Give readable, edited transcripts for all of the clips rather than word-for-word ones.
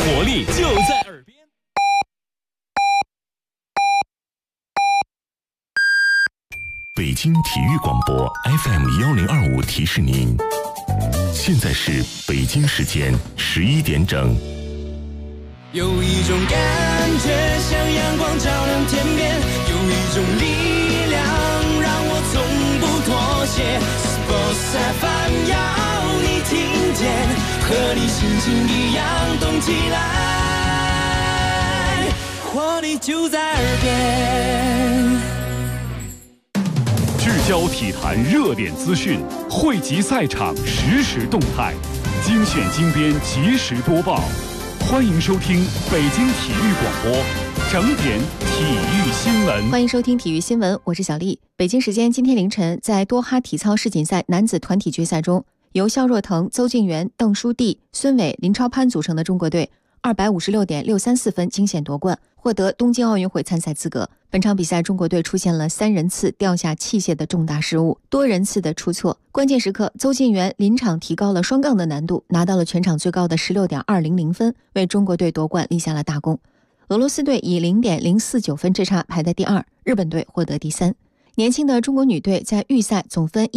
活力就在耳边。 北京体育广播 FM1025提示您，现在是北京时间11点整。 有一种感觉像阳光照亮天边，有一种力量让我从不妥协。Sports FM 要你听见，和你心情一样动起来，活力就在耳边。 聚焦体坛热点资讯，汇集赛场实时动态，精选精编及时播报。欢迎收听北京体育广播整点体育新闻。 欢迎收听体育新闻，我是小丽。北京时间今天凌晨，在多哈体操世锦赛男子团体决赛中，由肖若腾、邹敬园、邓书蒂、孙伟、林超攀组成的中国队256.634分惊险夺冠，获得东京奥运会参赛资格。本场比赛，中国队出现了3人次掉下器械的重大失误，多人次的出错。关键时刻，邹敬园临场提高了双杠的难度，拿到了全场最高的16.200分，为中国队夺冠立下了大功。俄罗斯队以0.049分之差排在第2，日本队获得第3。年轻的中国女队在预赛总分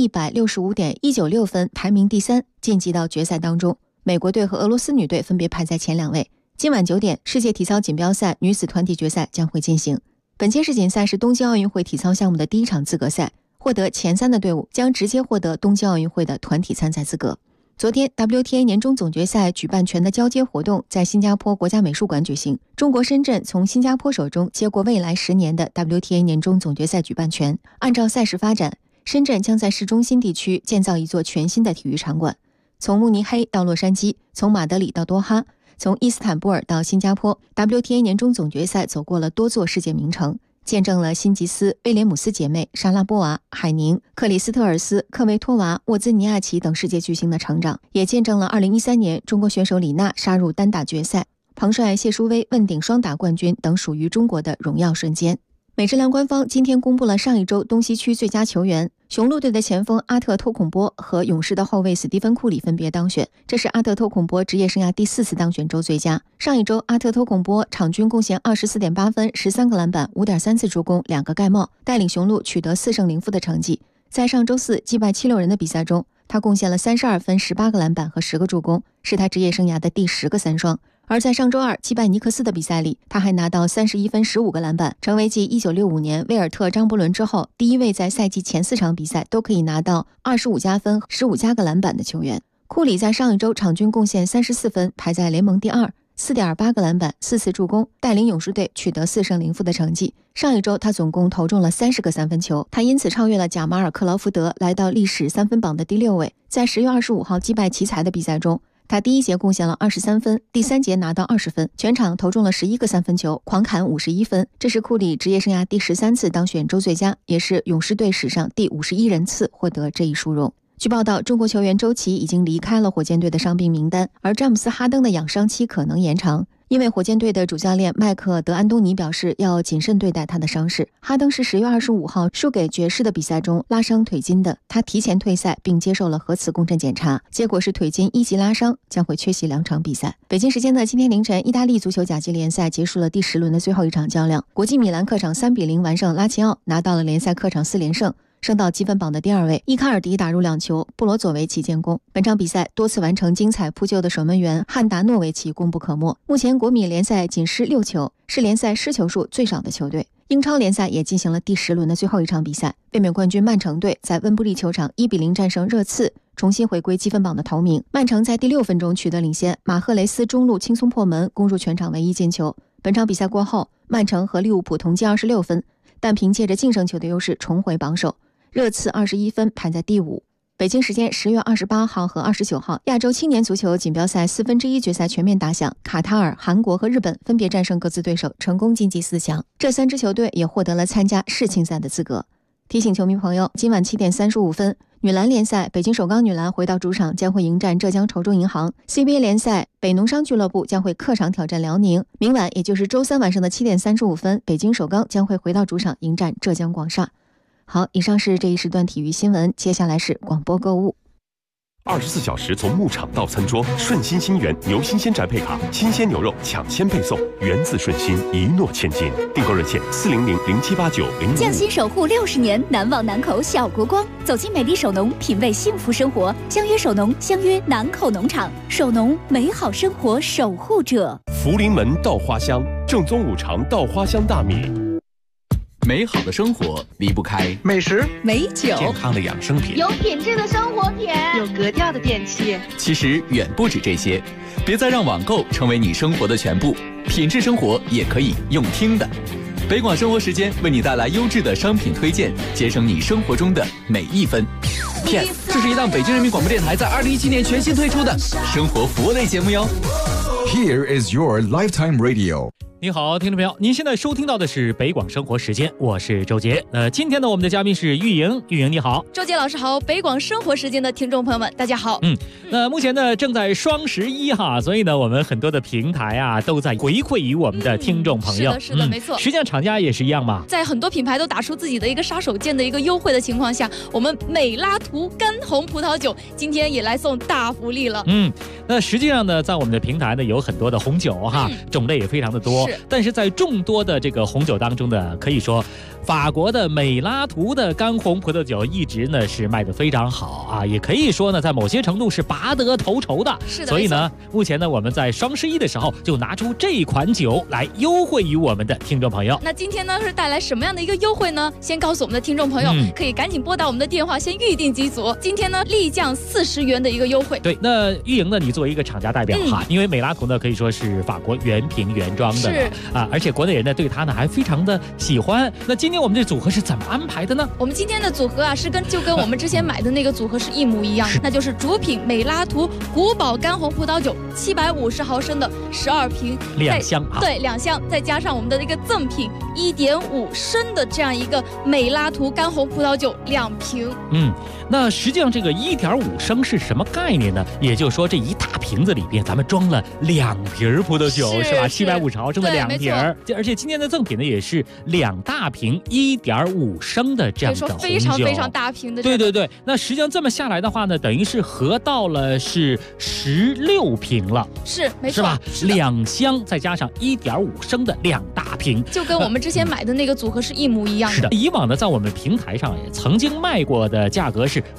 165.196分，排名第3，晋级到决赛当中。美国队和俄罗斯女队分别排在前2位。今晚9点，世界体操锦标赛女子团体决赛将会进行。本届世锦赛是东京奥运会体操项目的第1场资格赛，获得前3的队伍将直接获得东京奥运会的团体参赛资格。昨天 WTA 年终总决赛举办权的交接活动在新加坡国家美术馆举行，中国深圳从新加坡手中接过未来10年的 WTA 年终总决赛举办权。按照赛事发展，深圳将在市中心地区建造一座全新的体育场馆。从慕尼黑到洛杉矶，从马德里到多哈，从伊斯坦布尔到新加坡， WTA 年终总决赛走过了多座世界名城，见证了辛吉斯、威廉姆斯姐妹、莎拉波娃、海宁、克里斯特尔斯、科维托娃、沃兹尼亚奇等世界巨星的成长，也见证了2013年中国选手李娜杀入单打决赛，彭帅、谢淑薇问鼎双打冠军等属于中国的荣耀瞬间。美职篮官方今天公布了上一周东西区最佳球员，雄鹿队的前锋阿特托孔波和勇士的后卫斯蒂芬库里分别当选，这是阿特托孔波职业生涯第4次当选周最佳。上一周阿特托孔波场均贡献24.8分、13个篮板、5.3次助攻、2个盖帽，带领雄鹿取得4胜0负的成绩。在上周4击败76人的比赛中，他贡献了32分、18个篮板和10个助攻，是他职业生涯的第10个3双。而在上周2击败尼克斯的比赛里，他还拿到31分15个篮板，成为继1965年威尔特、张伯伦之后第1位在赛季前4场比赛都可以拿到25加分、15加个篮板的球员。库里在上一周场均贡献34分，排在联盟第2， 4.8个篮板、4次助攻，带领勇士队取得4胜0负的成绩。上一周他总共投中了30个3分球，他因此超越了贾马尔克劳福德，来到历史3分榜的第6位。在10月25号击败奇才的比赛中，他第1节贡献了23分，第3节拿到20分，全场投中了11个3分球，狂砍51分。这是库里职业生涯第13次当选周最佳，也是勇士队史上第51人次获得这一殊荣。据报道，中国球员周琦已经离开了火箭队的伤病名单，而詹姆斯·哈登的养伤期可能延长。因为火箭队的主教练麦克·德安东尼表示要谨慎对待他的伤势。哈登是10月25号输给爵士的比赛中拉伤腿筋的，他提前退赛并接受了核磁共振检查，结果是腿筋1级拉伤，将会缺席2场比赛。北京时间的今天凌晨，意大利足球甲级联赛结束了第10轮的最后一场较量，国际米兰客场3-0完胜拉齐奥，拿到了联赛客场4连胜，升到积分榜的第2位。伊卡尔迪打入2球，布罗佐维奇建功。本场比赛多次完成精彩扑救的守门员汉达诺维奇功不可没。目前国米联赛仅失6球，是联赛失球数最少的球队。英超联赛也进行了第10轮的最后一场比赛，卫冕冠军曼城队在温布利球场1-0战胜热刺，重新回归积分榜的头名。曼城在第6分钟取得领先，马赫雷斯中路轻松破门，攻入全场唯一进球。本场比赛过后，曼城和利物浦同积26分，但凭借着净胜球的优势重回榜首。热刺21分，排在第5。北京时间10月28号和29号，亚洲青年足球锦标赛1/4决赛全面打响，卡塔尔、韩国和日本分别战胜各自对手，成功晋级4强。这3支球队也获得了参加世青赛的资格。提醒球迷朋友，今晚7点35分，女篮联赛北京首钢女篮回到主场将会迎战浙江稠州银行。CBA 联赛北农商俱乐部将会客场挑战辽宁。明晚也就是周3晚上的7点35分，北京首钢将会回到主场迎战浙江广厦。好，以上是这一时段体育新闻，接下来是广播购物。 24小时从牧场到餐桌，顺心新源牛新鲜宅配卡，新鲜牛肉抢先配送，源自顺心，一诺千金。订购热线400078905。 匠心守护60年，难忘南口小国光。走进美丽首农，品味幸福生活。相约首农，相约南口农场。首农，美好生活守护者。 福临门稻花香，正宗五常稻花香大米。 美好的生活离不开美食、 美酒、 健康的养生品， 有品质的生活品， 有格调的电器。 其实远不止这些，别再让网购成为你生活的全部，品质生活也可以用听的。北广生活时间为你带来优质的商品推荐，节省你生活中的每一分。Yes， 这是一档北京人民广播电台在2017年全新推出的生活服务类节目哟。 Here is your lifetime radio。 你好，听众朋友，您现在收听到的是北广生活时间，我是周杰。今天呢，我们的嘉宾是玉莹，玉莹你好， 周杰老师好，北广生活时间的听众朋友们，大家好。 那目前呢正在双11哈，所以呢我们很多的平台啊都在回馈于我们的听众朋友。 是的，没错。 实际上厂家也是一样嘛， 在很多品牌都打出自己的一个杀手锏的一个优惠的情况下，我们美拉图干红葡萄酒今天也来送大福利了。 那实际上呢，在我们的平台呢有很多的红酒哈，种类也非常的多，但是在众多的这个红酒当中呢，可以说法国的美拉图的干红葡萄酒一直呢是卖得非常好啊，也可以说呢在某些程度是拔得头筹的。 是的， 所以呢目前呢我们在双11的时候就拿出这款酒来优惠于我们的听众朋友。 那今天呢是带来什么样的一个优惠呢？先告诉我们的听众朋友，可以赶紧拨打我们的电话先预定几组。今天呢立降40元的一个优惠。 对，那玉莹呢，你作为一个厂家代表哈，因为美拉图呢可以说是法国原瓶原装的啊，而且国内人呢对它呢还非常的喜欢。那今天我们这组合是怎么安排的呢？ 我们今天的组合啊就跟我们之前买的那个组合是一模一样，那就是主品美拉图古堡干红葡萄酒750毫升的12瓶 ，2箱啊， 对，2箱，再加上我们的一个赠品1.5升的这样一个美拉图干红葡萄酒2瓶。 那实际上这个1.5升是什么概念呢？也就是说这一大瓶子里边咱们装了2瓶葡萄酒，是吧？750毫升的2瓶，而且今天的赠品呢也是2大瓶1.5升的这样的红酒， 非常非常大瓶的。 对，那实际上这么下来的话呢，等于是合到了是16瓶了， 是没错， 是吧？2箱再加上1.5升的2大瓶， 就跟我们之前买的那个组合是一模一样的。 是的，以往呢在我们平台上也曾经卖过的价格是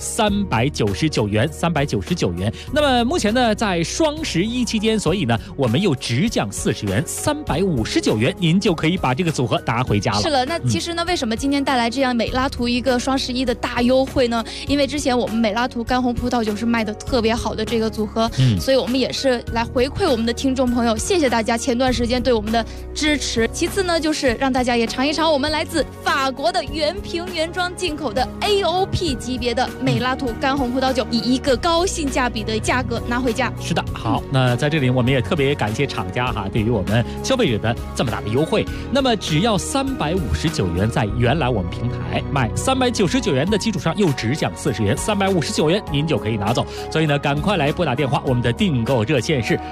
399元，399元。那么目前呢在双11期间，所以呢我们又直降40元，359元，您就可以把这个组合拿回家了。 是了，那其实呢，为什么今天带来这样美拉图一个双11的大优惠呢？因为之前我们美拉图干红葡萄酒是卖的特别好的这个组合，所以我们也是来回馈我们的听众朋友，谢谢大家前段时间对我们的支持。其次呢，就是让大家也尝一尝我们来自法国的原瓶原装进口的 AOP 级别的美拉图干红葡萄酒，以一个高性价比的价格拿回家。 是的，好，那在这里我们也特别感谢厂家哈，对于我们消费者的这么大的优惠。那么只要359元，在原来我们平台卖399元的基础上又直降40元，359元您就可以拿走。所以呢，赶快来拨打电话，我们的订购热线是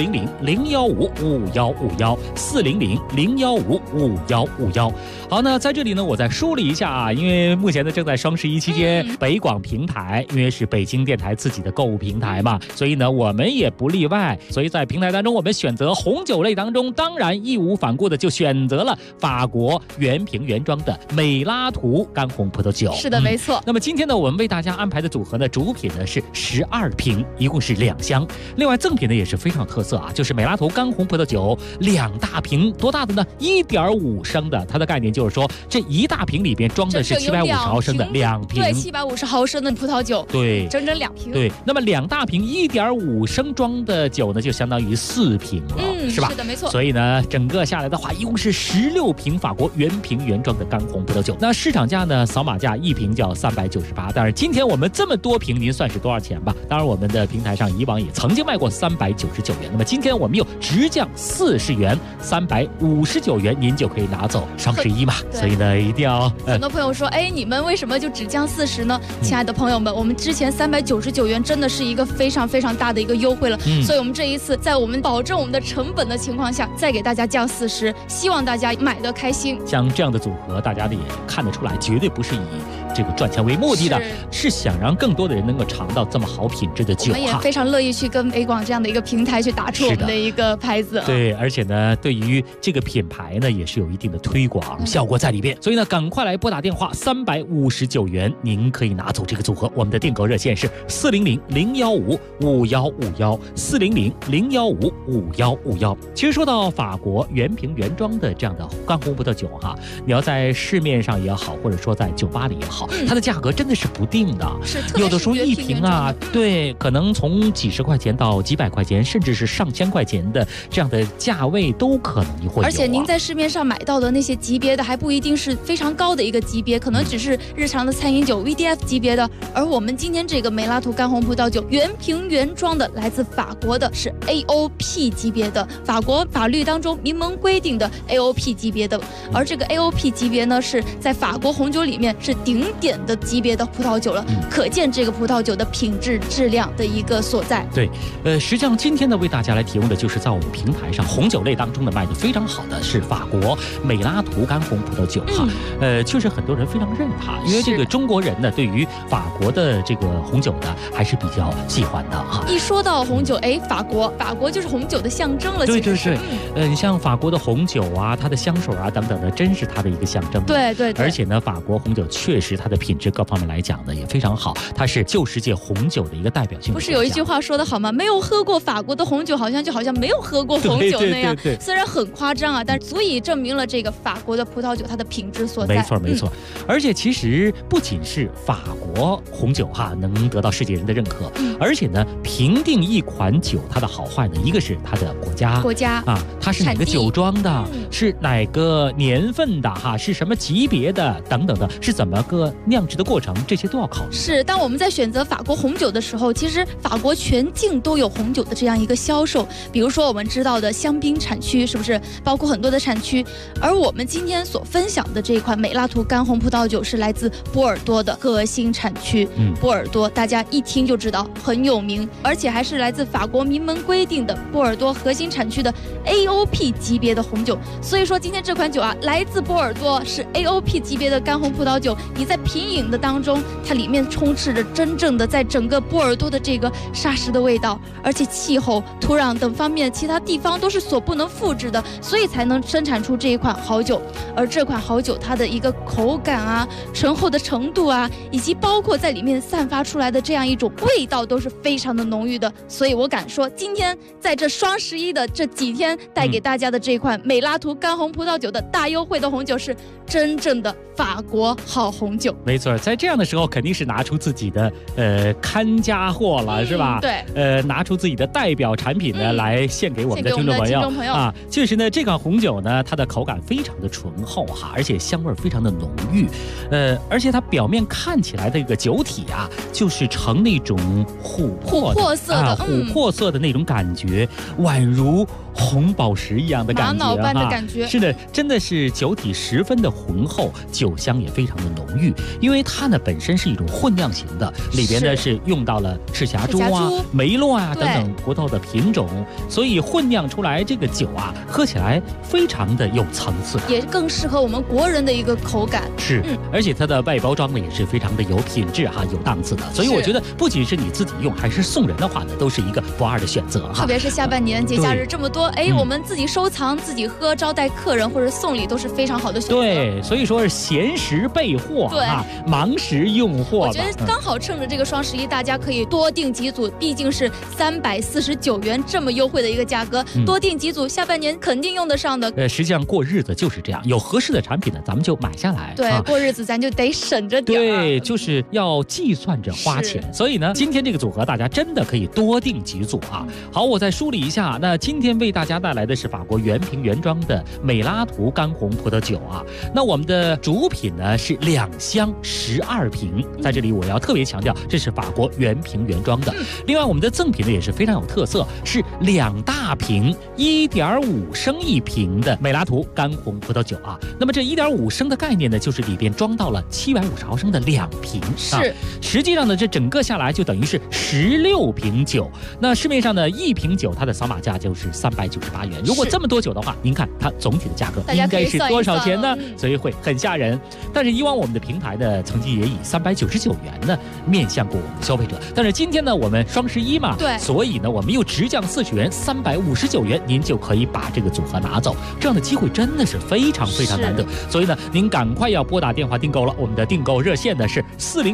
400-015-5151，400-015-5151。好，那在这里呢，我再梳理一下啊，因为目前呢正在双11期间，北广平台因为是北京电台自己的购物平台嘛，所以呢我们也不例外。所以在平台当中，我们选择红酒类当中，当然义无反顾的就选择了法国原瓶原装的美拉图干红葡萄酒。 是的，没错。 那么今天呢，我们为大家安排的组合呢，主品呢是12瓶，一共是2箱。另外赠品呢也是非常有特色啊，就是美拉图干红葡萄酒2大瓶，多大的呢？1.5升的。它的概念就是说，这一大瓶里边装的是750毫升的2瓶， 对，750毫升的葡萄酒， 对， 整整2瓶。 对，那么2大瓶1.5升装的酒呢，就相当于4瓶了，是吧？ 是的，没错。 所以呢，整个下来的话，一共是16瓶法国原瓶原装的干红葡萄酒。那市场价呢，扫码价1瓶就要398。当然，今天我们这么多瓶，您算是多少钱吧？当然，我们的平台上以往也曾经卖过399元，那么今天我们又直降40元，359元，您就可以拿走双11嘛。所以呢，一定要很多朋友说，你们为什么就只降40呢？亲爱的朋友们，我们之前399元真的是一个非常非常大的一个优惠了，所以我们这一次在我们保证我们的成本的情况下，再给大家降40，希望大家买得开心。 像这样的组合，大家也看得出来，绝对不是以这个赚钱为目的的，是想让更多的人能够尝到这么好品质的酒。 我们也非常乐意去跟北广这样的一个平台去打出我们的一个牌子。 对，而且呢，对于这个品牌呢，也是有一定的推广效果在里边。所以呢，赶快来拨打电话，359元，您可以拿走这个组合。我们的订购热线是400-015-5151，400-015-5151。其实说到法国原瓶原装的这样的干红葡萄酒哈，你要在市面上也好，或者说在酒吧里也好，它的价格真的是不定的。有的时候一瓶啊，对，可能从几十块钱到几百块钱，甚至是上千块钱的这样的价位都可能会有。 而且您在市面上买到的那些级别的，还不一定是非常高的一个级别，可能只是日常的餐饮酒 VDF 级别的。而我们今天这个美拉图干红葡萄酒原瓶原装的，来自法国的，是 AOP 级别的，法国法律当中明文规定的 AOP 级别的。而这个 AOP 级别呢，是在法国红酒里面是顶点的级别的葡萄酒了，可见这个葡萄酒的品质质量的一个所在。 对，实际上今天呢，为大家来提供的就是在我们平台上红酒类当中的卖的非常好的是法国美拉图干红葡萄酒哈。确实很多人非常认它，因为这个中国人呢，对于法国的这个红酒呢，还是比较喜欢的哈。 一说到红酒，法国就是红酒的象征了。 对对对，你像法国的红酒啊，它的香水啊等等的，真是它的一个象征。 对对对。 而且呢，法国红酒确实它的品质各方面来讲呢，也非常好，它是旧世界红酒的一个代表性。 不是有一句话说得好吗？没有喝过法国的红酒，好像没有喝过红酒那样。 对， 虽然很夸张啊，但足以证明了这个法国的葡萄酒它的品质所在。 没错。而且其实不仅是法国红酒哈能得到世界人的认可，而且呢，评定一款酒它的好坏呢，一个是它的国家啊，它是哪个酒庄的，是哪个年份的哈，是什么级别的等等的，是怎么个酿制的过程，这些都要考虑。 是，当我们在选择法国红酒的时候，其实法国全境都有红酒的这样一个销售。比如说我们知道的香槟产区，是不是包括很多的产区？而我们今天所分享的这一款美拉图干红葡萄酒是来自波尔多的核心产区。波尔多大家一听就知道很有名，而且还是来自法国明文规定的波尔多核心产区的 AOP 级别的红酒。所以说今天这款酒啊，来自波尔多，是 AOP 级别的干红葡萄酒。你在品饮的当中，它里面充斥着真正的在整个波尔多的这个沙石的味道，而且气候、土壤等方面其他地方都是所不能复制的，所以才能生产出这一款好酒。而这款好酒它的一个口感啊、醇厚的程度啊，以及包括在里面散发出来的这样一种味道都是非常的浓郁的。所以我敢说，今天在这双11的这几天带给大家的这款美拉图干红葡萄酒的大优惠的红酒是真正的法国好红酒。 没错，在这样的时候肯定是拿出自己的看家货了，是吧？ 对， 拿出自己的代表产品呢，来献给我们的听众朋友啊。确实呢，这款红酒呢，它的口感非常的醇厚哈，而且香味非常的浓郁，而且它表面看起来的一个酒体啊，就是呈那种琥珀色的那种感觉，宛如红宝石一样的感觉， 玛瑙般的感觉。 是的，真的是酒体十分的浑厚，酒香也非常的浓郁。因为它呢本身是一种混酿型的，里边呢是用到了赤霞珠啊、梅洛啊等等葡萄的品种，所以混酿出来这个酒啊，喝起来非常的有层次感， 也更适合我们国人的一个口感。 是，而且它的外包装呢也是非常的有品质哈、有档次的。所以我觉得，不仅是你自己用，还是送人的话呢，都是一个不二的选择哈。 特别是下半年节假日这么多，我们自己收藏、自己喝、招待客人或者送礼都是非常好的选择。 对，所以说是闲时备货啊，忙时用货。 我觉得刚好趁着这个双11，大家可以多订几组，毕竟是349元这么优惠的一个价格，多订几组，下半年肯定用得上的。 实际上过日子就是这样，有合适的产品呢，咱们就买下来。 对，过日子咱就得省着点。 对，就是要计算着花钱。所以呢，今天这个组合大家真的可以多订几组啊。好，我再梳理一下，那今天为大家带来的是法国原瓶原装的美拉图干红葡萄酒啊。那我们的主品呢是2箱12瓶，在这里我要特别强调，这是法国原瓶原装的。另外我们的赠品呢也是非常有特色，是2大瓶1.5升1瓶的美拉图干红葡萄酒啊。那么这1.5升的概念呢，就是里边装到了750毫升的2瓶， 是实际上呢这整个下来就等于是16瓶酒。那市面上呢1瓶酒它的扫码价就是398 元。如果这么多酒的话，您看它总体的价格应该是多少钱呢？所以会很吓人。但是以往我们的平台呢，曾经也以399元呢面向过我们的消费者。但是今天呢，我们双11嘛， 对， 所以呢，我们又直降40元，359元，您就可以把这个组合拿走。这样的机会真的是非常非常难得。所以呢，您赶快要拨打电话订购了。我们的订购热线呢是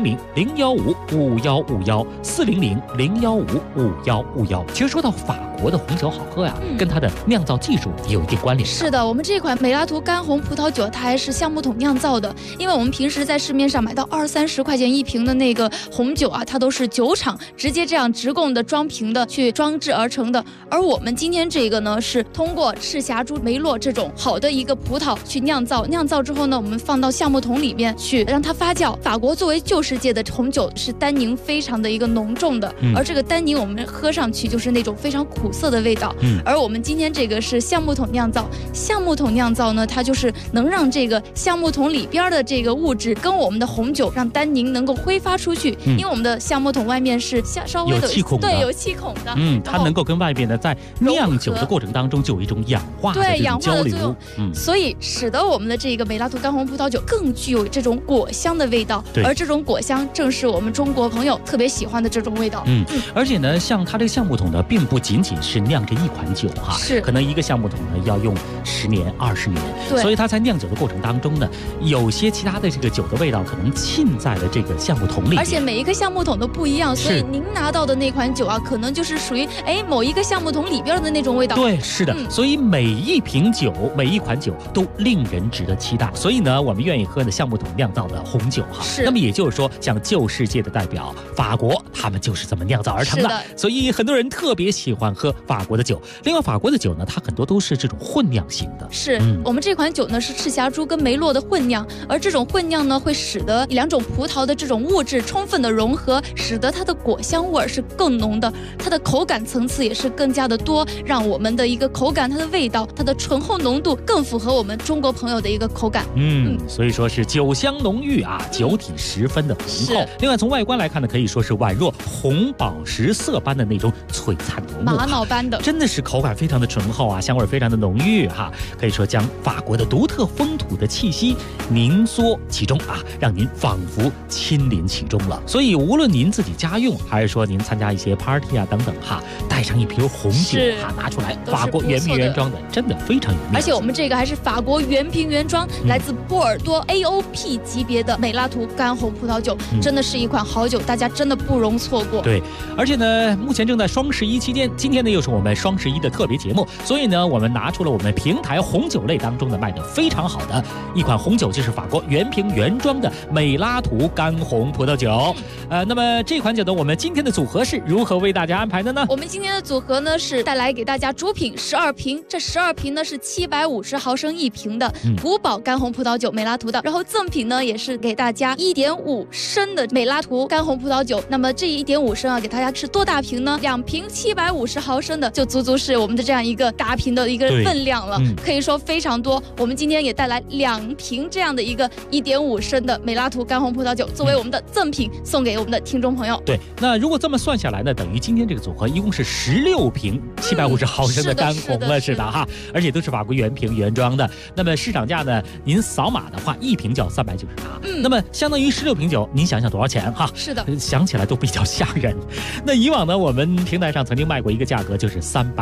400-015-5151，400-015-5151。其实说到法国的红酒好喝呀，跟它的酿造技术有一定关联。 是的，我们这款美拉图干红葡萄酒，它还是橡木桶酿造的。因为我们平时在市面上买到20-30块钱一瓶的那个红酒啊，它都是酒厂直接这样直供的装瓶的去装制而成的。而我们今天这个呢，是通过赤霞珠、梅洛这种好的一个葡萄去酿造，酿造之后呢，我们放到橡木桶里面去让它发酵。法国作为旧世界的红酒，是单宁非常的一个浓重的，而这个单宁我们喝上去就是那种非常苦涩的味道。而我们今天这个是橡木桶酿造，橡木桶酿造呢，它就是能让这个橡木桶里边的这个物质跟我们的红酒让单宁能够挥发出去，因为我们的橡木桶外面是稍微的有气孔的， 对，有气孔的， 它能够跟外边的在酿酒的过程当中就有一种氧化的这种交流， 所以使得我们的这个美拉图干红葡萄酒更具有这种果香的味道，而这种果香正是我们中国朋友特别喜欢的这种味道。 而且呢，像它这个橡木桶呢，并不仅仅是酿这一款酒哈， 是可能一个橡木桶呢要用10年、20年，所以它在酿酒的过程当中呢，有些其他的这个酒的味道可能浸在了这个橡木桶里， 而且每一个橡木桶都不一样，所以您拿到的那款酒啊，可能就是属于某一个橡木桶里边的那种味道。 对，是的，所以每一瓶酒、每一款酒都令人值得期待。所以呢，我们愿意喝的橡木桶酿造的红酒哈。那么也就是说，像旧世界的代表法国，他们就是这么酿造而成的。所以很多人特别喜欢喝法国的酒。另外，法国的酒呢，它很多都是这种混酿型的。 是，我们这款酒呢是赤霞珠跟梅洛的混酿，而这种混酿呢会使得两种葡萄的这种物质充分的融合，使得它的果香味是更浓的，它的口感层次也是更加的多，让我们的一个口感、它的味道、它的醇厚浓度更符合我们中国朋友的一个口感。 所以说是酒香浓郁啊，酒体十分的浑厚。另外从外观来看呢，可以说是宛若红宝石色般的那种璀璨夺目， 玛瑙般的， 真的是口感非常的醇厚啊，香味非常的浓郁哈，可以说将法国的独特风土的气息凝缩其中啊，让您仿佛亲临其中了。所以无论您自己家用，还是说您参加一些 party 啊等等哈，带上一瓶红酒哈拿出来，法国原瓶原装的，真的非常有面子。 而且我们这个还是法国原瓶原装，来自波尔多 AOP 级别的美拉图干红葡萄酒，真的是一款好酒，大家真的不容错过。 对，而且呢，目前正在双11期间，今天呢又是我们双11的特别节目，所以呢，我们拿出了我们平台红酒类当中的卖的非常好的一款红酒，就是法国原瓶原装的美拉图干红葡萄酒。那么这款酒呢，我们今天的组合是如何为大家安排的呢？ 我们今天的组合呢是带来给大家主品12瓶，这12瓶呢是750毫升一瓶的古堡干红葡萄酒美拉图的，然后赠品呢也是给大家1.5升的美拉图干红葡萄酒。那么这1.5升啊，给大家是多大瓶呢？2瓶750毫升的，就足足是我们的这样一个大瓶的一个分量了，可以说非常多。我们今天也带来2瓶这样的一个1.5升的美拉图干红葡萄酒，作为我们的赠品送给我们的听众朋友。 对，那如果这么算下来呢，等于今天这个组合一共是16瓶750毫升的干红了，是的哈，而且都是法国原瓶原装的。那么市场价呢，您扫码的话，一瓶就要398，那么相当于16瓶酒，您想想多少钱哈？ 是的， 想起来都比较吓人。那以往呢，我们平台上曾经卖过一个价格，就是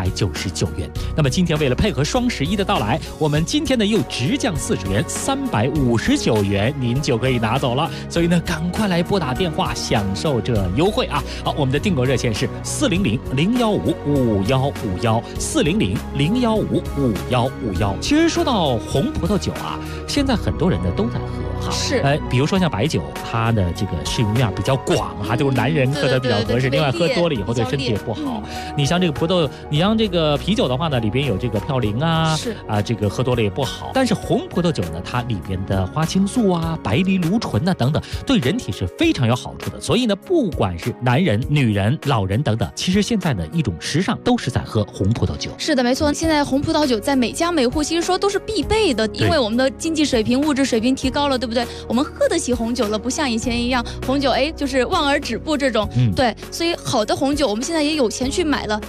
399元。那么今天为了配合双11的到来，我们今天呢又直降40元，359元，您就可以拿走了。所以呢，赶快来拨打电话享受这优惠啊！好，我们的订购热线是400-015-5151，400-015-5151。其实说到红葡萄酒啊，现在很多人呢都在喝。 是， 比如说像白酒，它的这个适用面比较广哈，就是男人喝的比较合适。另外，喝多了以后对身体也不好。你像这个你像这个啤酒的话呢，里边有这个嘌呤啊，这个喝多了也不好。但是红葡萄酒呢，它里边的花青素啊、白藜芦醇啊等等，对人体是非常有好处的。所以呢，不管是男人、女人、老人等等，其实现在呢一种时尚都是在喝红葡萄酒。 是的，没错。现在红葡萄酒在每家每户其实说都是必备的，因为我们的经济水平、物质水平提高了，对不对？我们喝得起红酒了，不像以前一样，红酒就是望而止步这种。对，所以好的红酒我们现在也有钱去买了。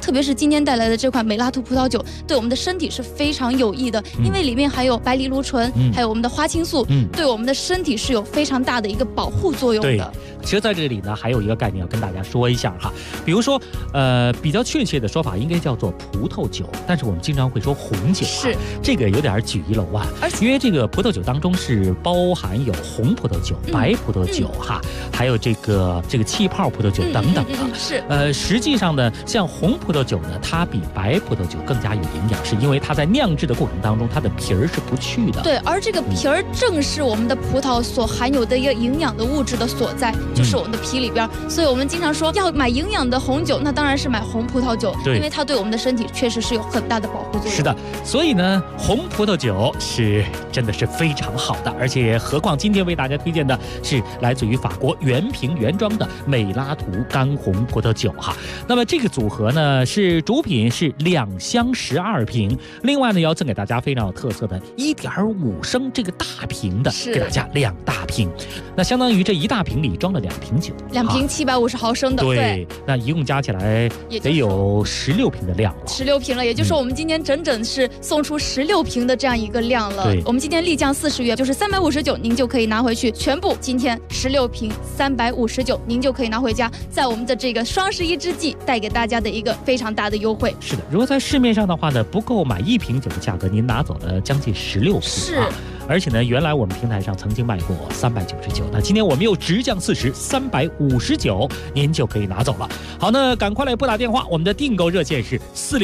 特别是今天带来的这款美拉图葡萄酒，对我们的身体是非常有益的，因为里面含有白藜芦醇，还有我们的花青素，对我们的身体是有非常大的一个保护作用的。 其实在这里呢，还有一个概念要跟大家说一下哈，比如说，比较确切的说法应该叫做葡萄酒，但是我们经常会说红酒， 是这个有点举一楼啊，因为这个葡萄酒当中是包含有红葡萄酒、白葡萄酒哈，还有这个气泡葡萄酒等等啊。 是实际上呢，像红葡萄酒呢，它比白葡萄酒更加有营养，是因为它在酿制的过程当中，它的皮儿是不去的。 对，而这个皮儿正是我们的葡萄所含有的一个营养的物质的所在。就是我们的皮里边，所以我们经常说要买营养的红酒，那当然是买红葡萄酒，因为它对我们的身体确实是有很大的保护作用。 是的，所以呢，红葡萄酒是真的是非常好的，而且何况今天为大家推荐的是来自于法国原瓶原装的美拉图干红葡萄酒哈。那么这个组合呢，是主品是2箱12瓶，另外呢要赠给大家非常有特色的1.5升这个大瓶的，给大家2大瓶，那相当于这1大瓶里装了2瓶酒 ，2瓶750毫升的， 对，那一共加起来得有16瓶的量了 ，16瓶了，也就是说我们今天整整是送出16瓶的这样一个量了。我们今天立降40元，就是359，您就可以拿回去，全部今天16瓶359，您就可以拿回家，在我们的这个双11之际带给大家的一个非常大的优惠。 是的，如果在市面上的话呢，不够买1瓶酒的价格，您拿走了将近16瓶， 是。 而且呢，原来我们平台上曾经卖过399，那今天我们又直降40，359，您就可以拿走了。好，那赶快来拨打电话，我们的订购热线是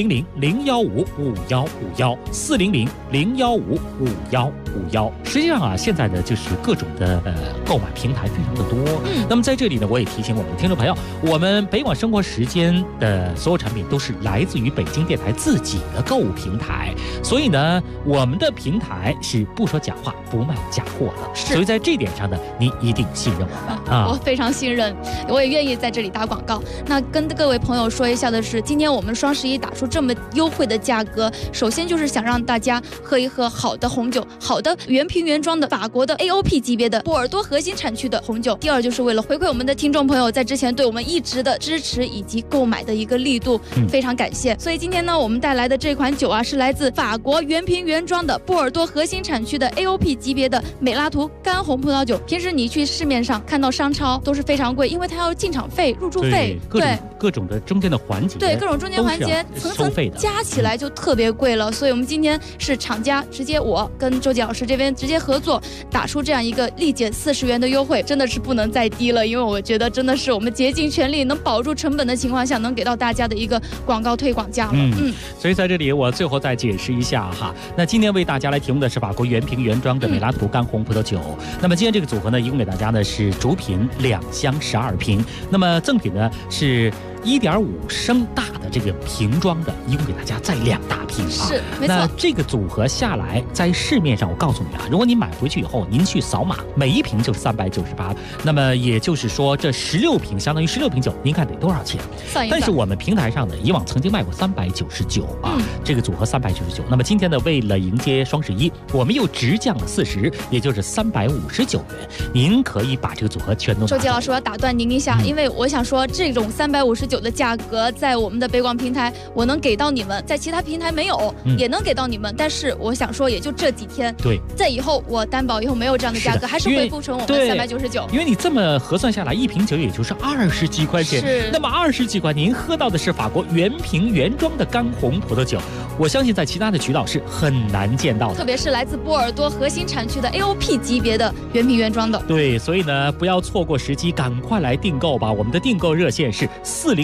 400-015-5151，400-015-5151。实际上啊，现在呢就是各种的购买平台非常的多。那么在这里呢，我也提醒我们的听众朋友，我们北广生活时间的所有产品都是来自于北京电台自己的购物平台，所以呢，我们的平台是不说假话，不卖假货的。所以在这点上呢，您一定信任我们啊！ 我非常信任，我也愿意在这里打广告。那跟各位朋友说一下的是，今天我们双11打出这么优惠的价格，首先就是想让大家喝一喝好的红酒，好的原瓶原装的法国的 AOP 级别的波尔多核心产区的红酒。第二就是为了回馈我们的听众朋友在之前对我们一直的支持以及购买的一个力度，非常感谢。所以今天呢，我们带来的这款酒啊，是来自法国原瓶原装的波尔多核心产区的 AOP 级别的美拉图干红葡萄酒。平时你去市面上看到商超都是非常贵，因为它要进场费、入住费， 各种的中间的环节， 对各种中间环节层层加起来就特别贵了。所以我们今天是厂家直接我跟周杰老师这边直接合作，打出这样一个立减40元的优惠，真的是不能再低了。因为我觉得真的是我们竭尽全力能保住成本的情况下，能给到大家的一个广告推广价了。 所以在这里我最后再解释一下哈，那今天为大家来提供的是法国原瓶原装的美拉图干红葡萄酒。那么今天这个组合呢，一共给大家呢是主品2箱12瓶，那么赠品呢是1.5升大的这个瓶装的，一共给大家再2大瓶啊。 是，没错。 那这个组合下来，在市面上我告诉你啊，如果您买回去以后，您去扫码，每一瓶就是398，那么也就是说这16瓶相当于16瓶酒，您看得多少钱？ 算一算。 但是我们平台上呢，以往曾经卖过399啊，这个组合399。那么今天呢，为了迎接双11，我们又直降了40，也就是359元，您可以把这个组合全都拿走。 周杰老师，我要打断您一下，因为我想说这种359的价格在我们的北广平台我能给到你们，在其他平台没有，也能给到你们，但是我想说也就这几天， 对， 在以后我担保以后没有这样的价格，还是恢复成我们399。 因为你这么核算下来，一瓶酒也就是20几块钱， 是， 那么20几块您喝到的是法国原瓶原装的干红葡萄酒，我相信在其他的渠道是很难见到的， 特别是来自波尔多核心产区的 AOP 级别的原瓶原装的。 对，所以呢，不要错过时机，赶快来订购吧。我们的订购热线是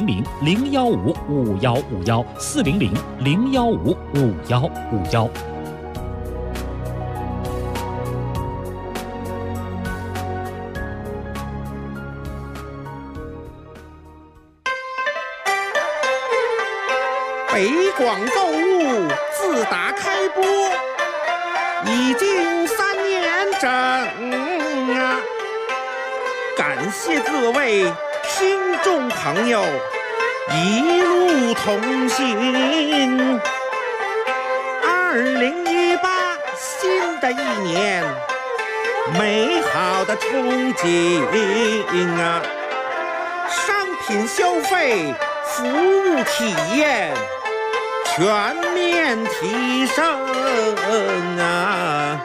400-015-5151，400-015-5151。 北广购物自打开播已经3年整啊！感谢各位听众朋友一路同行。2018新的一年，美好的憧憬啊！商品消费服务体验全面提升啊！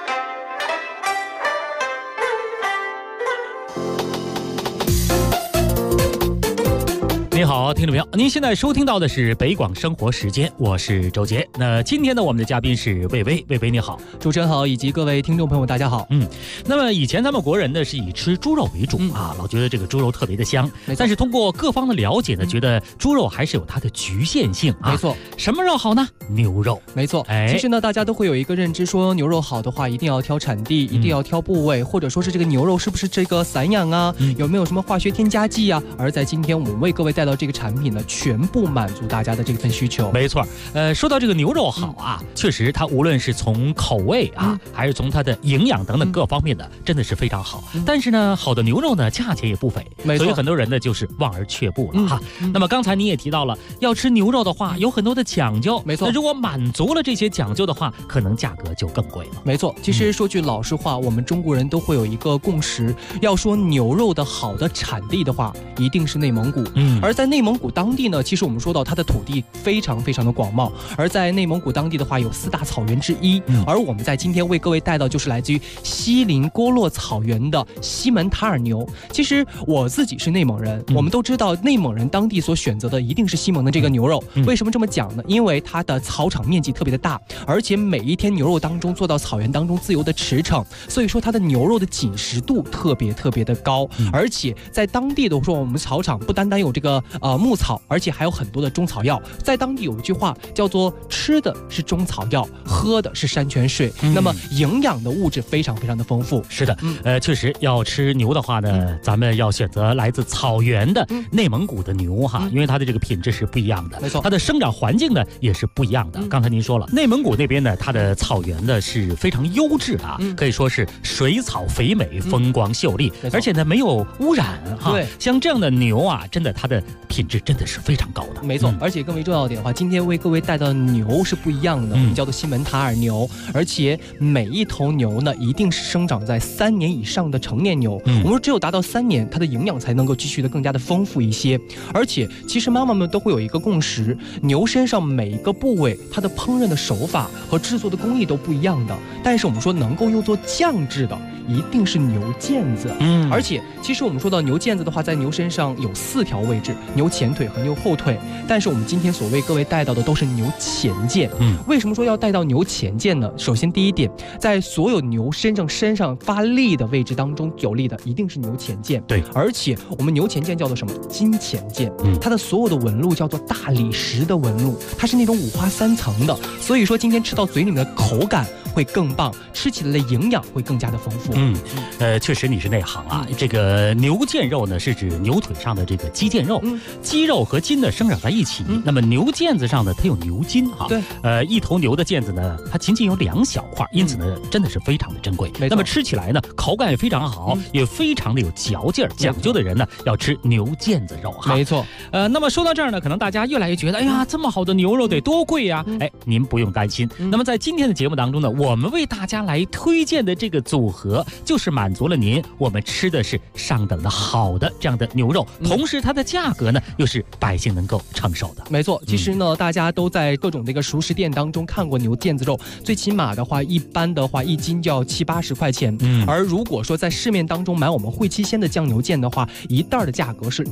你好，听众朋友，您现在收听到的是北广生活时间，我是周杰。那今天呢，我们的嘉宾是魏巍，魏巍你好， 主持人好，以及各位听众朋友大家好。 那么以前咱们国人呢是以吃猪肉为主啊，老觉得这个猪肉特别的香，但是通过各方的了解呢，觉得猪肉还是有它的局限性啊。 没错， 什么肉好呢？牛肉。 没错，其实呢，大家都会有一个认知，说牛肉好的话，一定要挑产地，一定要挑部位，或者说是这个牛肉是不是这个散养啊，有没有什么化学添加剂啊？而在今天我们为各位带到这个产品呢，全部满足大家的这份需求。 没错，说到这个牛肉好啊，确实它无论是从口味啊，还是从它的营养等等各方面的，真的是非常好。但是呢，好的牛肉呢，价钱也不菲，所以很多人呢就是望而却步了哈。那么刚才你也提到了，要吃牛肉的话，有很多的讲究。 没错， 那如果满足了这些讲究的话，可能价格就更贵了。 没错，其实说句老实话，我们中国人都会有一个共识，要说牛肉的好的产地的话，一定是内蒙古。而在内蒙古当地呢，其实我们说到它的土地非常非常的广袤，而在内蒙古当地的话，有4大草原之一。而我们在今天为各位带到就是来自于锡林郭勒草原的西门塔尔牛。其实我自己是内蒙人，我们都知道内蒙人当地所选择的一定是西蒙的这个牛肉。为什么这么讲呢？因为它的草场面积特别的大，而且每一天牛肉当中做到草原当中自由的驰骋，所以说它的牛肉的紧实度特别的高。而且在当地的说，我们草场不单单有这个牧草，而且还有很多的中草药。在当地有一句话叫做吃的是中草药，喝的是山泉水。那么营养的物质非常的丰富。 是的，确实要吃牛的话呢，咱们要选择来自草原的内蒙古的牛哈，因为它的这个品质是不一样的。 没错， 它的生长环境呢也是不一样的。刚才您说了，内蒙古那边呢，它的草原呢是非常优质的啊，可以说是水草肥美，风光秀丽，而且呢没有污染哈。 对， 像这样的牛啊，真的它的品质真的是非常高的。 没错，而且更为重要一点的话，今天为各位带到的牛是不一样的，我们叫做西门塔尔牛，而且每一头牛呢，一定是生长在3年以上的成年牛。我们说只有达到3年，它的营养才能够继续的更加的丰富一些。而且其实妈妈们都会有一个共识，牛身上每一个部位，它的烹饪的手法和制作的工艺都不一样的，但是我们说能够用作酱制的，一定是牛腱子。而且其实我们说到牛腱子的话，在牛身上有4条位置，牛前腿和牛后腿，但是我们今天所为各位带到的都是牛前腱。为什么说要带到牛前腱呢？首先第一点，在所有牛身上发力的位置当中，有力的一定是牛前腱。 对， 而且我们牛前腱叫做什么？金前腱。它的所有的纹路叫做大理石的纹路，它是那种5花3层的，所以说今天吃到嘴里面的口感会更棒，吃起来的营养会更加的丰富。 确实你是内行啊。这个牛腱肉呢，是指牛腿上的这个肌腱肉，肌肉和筋呢生长在一起。那么牛腱子上呢，它有牛筋哈。 对， 一头牛的腱子呢，它仅仅有2小块，因此呢，真的是非常的珍贵。那么吃起来呢，口感也非常好，也非常的有嚼劲儿。讲究的人呢，要吃牛腱子肉哈。 没错。 那么说到这儿呢，可能大家越来越觉得，哎呀，这么好的牛肉得多贵呀？您不用担心。那么在今天的节目当中呢，我们为大家来推荐的这个组合，就是满足了您我们吃的是上等的好的这样的牛肉，同时它的价格呢又是百姓能够承受的。 没错，其实呢，大家都在各种这个熟食店当中看过牛腱子肉，最起码的话，一般的话1斤就要70-80块钱。而如果说在市面当中买我们汇七鲜的酱牛腱的话，一袋的价格是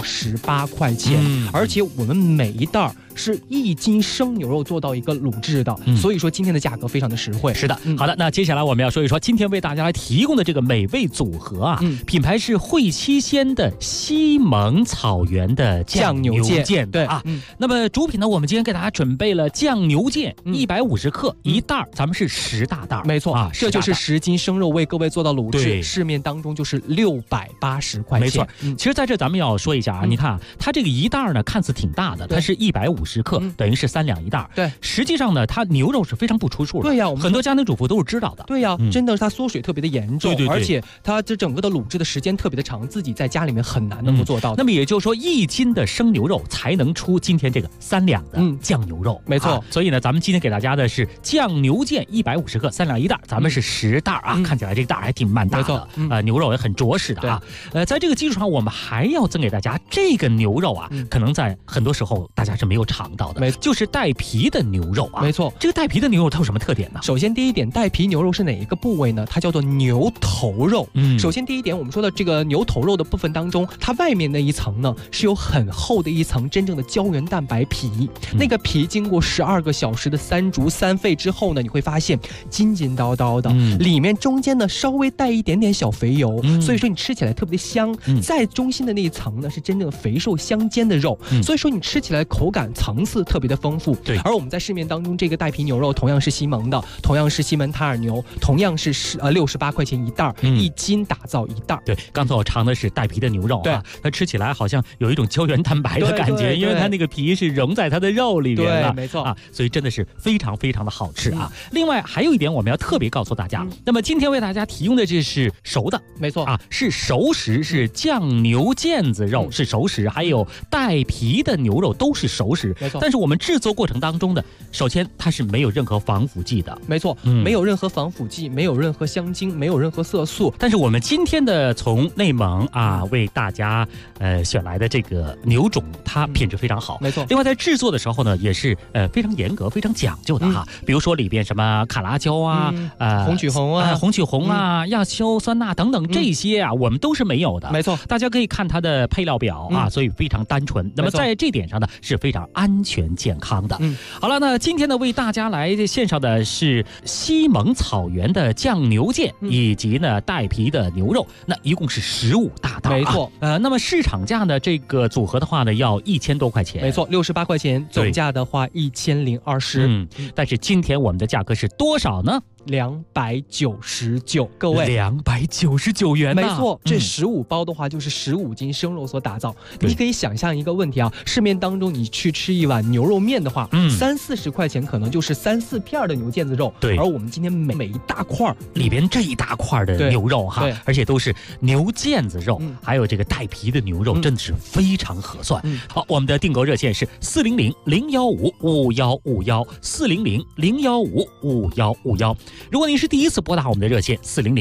68块钱。而且我们每一袋是1斤生牛肉做到一个卤制的，所以说今天的价格非常的实惠。 是的，好的，那接下来我们要说一说今天为大家来提供的这个美味组合啊，品牌是汇七鲜的西蒙草原的酱牛腱。 对啊，那么主品呢，我们今天给大家准备了酱牛腱150克一袋，咱们是10大袋。 没错啊，这就是10斤生肉为各位做到卤制， 对， 市面当中就是680块钱。 没错，其实在这咱们要说一下啊，你看啊，它这个一袋呢看似挺大的，它是150 150克，等于是3两1袋。 对， 实际上呢，它牛肉是非常不出数的。 对呀， 很多家庭主妇都是知道的。 对呀，真的是它缩水特别的严重， 对， 而且它这整个的卤制的时间特别的长，自己在家里面很难能够做到的。 那么也就是说，1斤的生牛肉才能出今天这个3两的酱牛肉。 没错。 所以呢，咱们今天给大家的是酱牛腱150克，3两1袋，咱们是10袋啊。看起来这个袋还挺蛮大的，牛肉也很着实的啊。在这个基础上，我们还要赠给大家这个牛肉啊，可能在很多时候大家是没有尝到的，就是带皮的牛肉啊。 没错， 这个带皮的牛肉它有什么特点呢？ 首先第一点，带皮牛肉是哪一个部位呢？它叫做牛头肉。首先第一点，我们说的这个牛头肉的部分当中，它外面那一层呢是有很厚的一层真正的胶原蛋白皮，那个皮经过12个小时的3煮3沸之后呢，你会发现筋筋道道的，里面中间呢稍微带一点点小肥油，所以说你吃起来特别的香。在中心的那一层呢是真正肥瘦相间的肉，所以说你吃起来口感层次特别的丰富。 对， 而我们在市面当中这个带皮牛肉同样是西蒙的，同样是西门塔尔牛，同样是68块钱1袋，1斤打造1袋。 对，刚才我尝的是带皮的牛肉啊，它吃起来好像有一种胶原蛋白的感觉，因为它那个皮是融在它的肉里面了， 没错啊，所以真的是非常非常的好吃啊。另外还有一点我们要特别告诉大家，那么今天为大家提供的这是熟的， 没错啊，是熟食，是酱牛腱子肉是熟食，还有带皮的牛肉都是熟食， 没错。 但是我们制作过程当中的，首先它是没有任何防腐剂的， 没错，没有任何防腐剂，没有任何香精，没有任何色素。 但是我们今天的从内蒙啊为大家选来的这个牛种，它品质非常好， 没错。 另外在制作的时候呢，也是非常严格、非常讲究的哈。比如说里边什么卡拉椒啊， 红曲红啊， 红曲红啊，亚硝酸钠等等这些啊，我们都是没有的， 没错。 大家可以看它的配料表啊，所以非常单纯。那么在这点上呢，是非常安全健康的。好了，那今天呢为大家来献上的是西蒙草原的酱牛腱，以及呢带皮的牛肉，那一共是15大袋， 没错。 那么市场价呢这个组合的话呢要1000多块钱， 没错，68块钱，总价的话1020。 但是今天我们的价格是多少呢 ？299，各位 ，299元， 没错，这15包的话就是15斤生肉所打造。你可以想象一个问题啊，市面当中你去吃一碗牛肉面的话，30-40块钱可能就是3-4片的牛腱子肉， 对。 而我们今天每一大块里边这一大块的牛肉哈，而且都是牛腱子肉，还有这个带皮的牛肉，真的是非常合算。好，我们的订购热线是400-015-5151，400-015-5151。如果您是第一次拨打我们的热线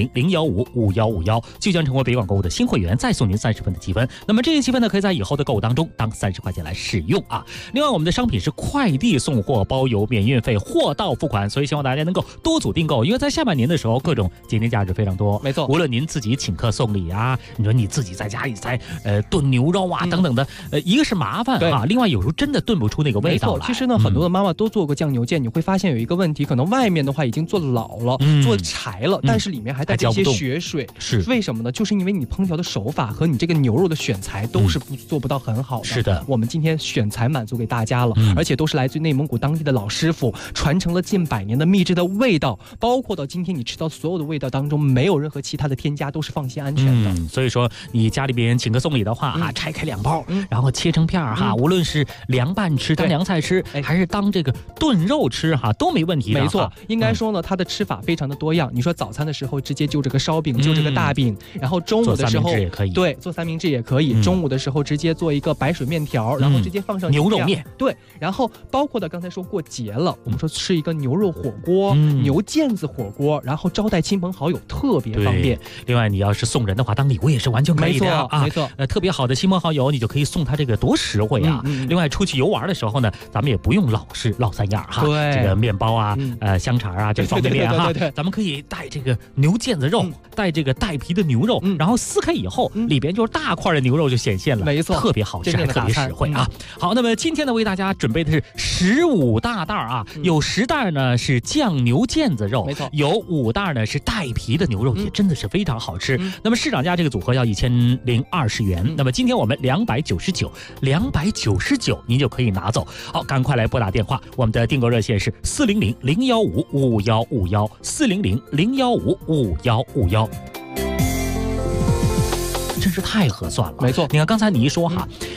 400-015-5151，就将成为北广购物的新会员，再送您30分的积分。那么这些积分呢，可以在以后的购物当中当30块钱来使用啊。另外，我们的商品是快递送货，包邮免运费，货到付款，所以希望大家能够多组订购，因为在下半年的时候，各种节点价值非常多。 没错， 无论您自己请客送礼啊，你说你自己在家里在炖牛肉啊等等的，一个是麻烦啊，另外有时候真的炖不出那个味道来。 其实呢，很多的妈妈都做过酱牛腱，你会发现有一个问题，可能外面的话已经做老了，做柴了，但是里面还带着一些血水， 是为什么呢？就是因为你烹调的手法和你这个牛肉的选材都是做不到很好的。 是的， 我们今天选材满足给大家了，而且都是来自于内蒙古当地的老师傅，传承了近100年的秘制的味道，包括到今天你吃到所有的味道当中，没有任何其他的添加，都是放心安全的。 所以说你家里边请客送礼的话啊，拆开2包，然后切成片哈，无论是凉拌吃、当凉菜吃，还是当这个炖肉吃哈，都没问题的。 没错，应该说呢，它的吃法非常的多样。你说早餐的时候直接就这个烧饼，就这个大饼，然后中午的时候对，做三明治也可以。中午的时候直接做一个白水面条，然后直接放上牛肉面， 对，然后包括的刚才说过节了，我们说吃一个牛肉火锅、牛腱子火锅，然后招待亲朋好友特别方便。 另外，你要是送人的话，当礼物也是完全可以的啊。 没错， 特别好的亲朋好友，你就可以送他这个多实惠啊。另外，出去游玩的时候呢，咱们也不用老三样哈，这个面包啊、香肠啊，这方便面哈，咱们可以带这个牛腱子肉，带这个带皮的牛肉，然后撕开以后，里边就是大块的牛肉就显现了， 没错， 特别好吃，还特别实惠啊。好，那么今天呢，为大家准备的是15大袋啊，有10袋呢是酱牛腱子肉， 没错， 有5袋呢是带皮的牛肉，也真的是非常好吃。那么市场价这个组合要1020元，那么今天我们299，您就可以拿走。好，赶快来拨打电话，我们的订购热线是400-015-5151，400-015-5151。真是太合算了， 没错。 你看刚才你一说哈，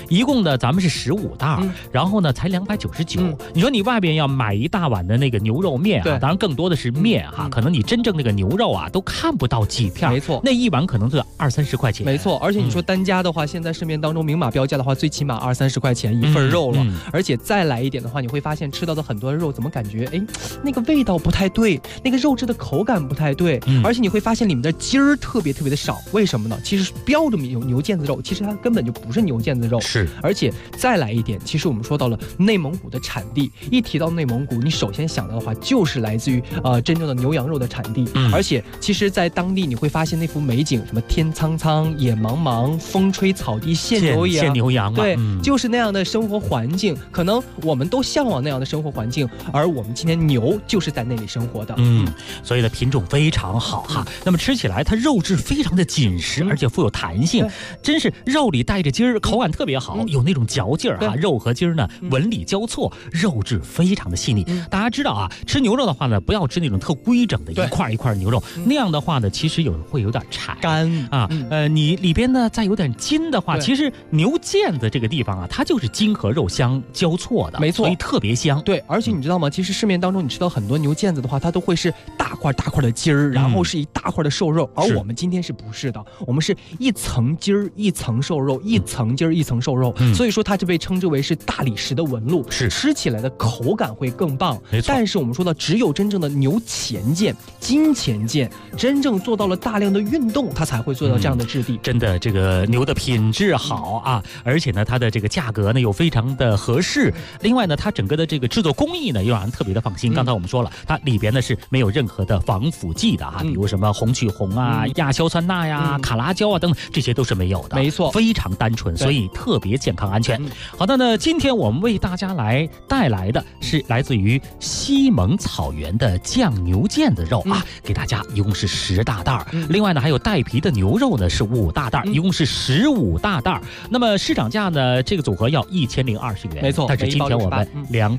一共呢咱们是15袋，然后呢才299。你说你外边要买一大碗的那个牛肉面啊，当然更多的是面哈，可能你真正那个牛肉啊都看不到几片， 没错， 那一碗可能就20-30块钱， 没错。而且你说单价的话，现在市面当中明码标价的话，最起码20-30块钱一份肉了，而且再来一点的话，你会发现吃到的很多的肉怎么感觉那个味道不太对，那个肉质的口感不太对，而且你会发现里面的筋儿特别的少，为什么呢？其实标着牛腱子肉，其实它根本就不是牛腱子肉， 是。 而且再来一点，其实我们说到了内蒙古的产地，一提到内蒙古，你首先想到的话就是来自于真正的牛羊肉的产地，而且其实在当地你会发现那幅美景，什么天苍苍野茫茫，风吹草低见牛羊，对，就是那样的生活环境，可能我们都向往那样的生活环境，而我们今天牛就是在那里生活的， 所以呢品种非常好哈。那么吃起来它肉质非常的紧实，而且富有弹性，真是肉里带着筋儿，口感特别好，有那种嚼劲儿哈，肉和筋儿呢纹理交错，肉质非常的细腻。大家知道啊，吃牛肉的话呢，不要吃那种特规整的一块一块牛肉，那样的话呢，其实会有点柴干啊。你里边呢再有点筋的话，其实牛腱子这个地方啊，它就是筋和肉相交错的， 没错， 所以特别香。 对，而且你知道吗？其实市面当中你吃到很多牛腱子的话，它都会是大块的筋儿，然后是一大块的瘦肉，而我们今天是不是的？我们是一层筋儿一层瘦肉，一层筋儿一层瘦肉，所以说它就被称之为是大理石的纹路， 是吃起来的口感会更棒。 没错。 但是我们说到，只有真正的牛前腱、筋前腱，真正做到了大量的运动，它才会做到这样的质地。 真的，这个牛的品质好啊，而且呢，它的这个价格呢又非常的合适。另外呢，它整个的这个制作工艺呢又让人特别的放心。刚才我们说了，它里边呢是没有任何的防腐剂的哈，比如什么红曲红啊、亚硝酸钠呀、卡拉胶啊等等，这些都是没有的。 没错， 非常单纯，所以特别健康安全。好的呢，今天我们为大家来带来的是来自于西蒙草原的酱牛腱子肉啊，给大家一共是10大袋。另外呢，还有带皮的牛肉呢是5大袋，一共是15大袋。那么市场价呢，这个组合要1020元， 没错。 但是今天我们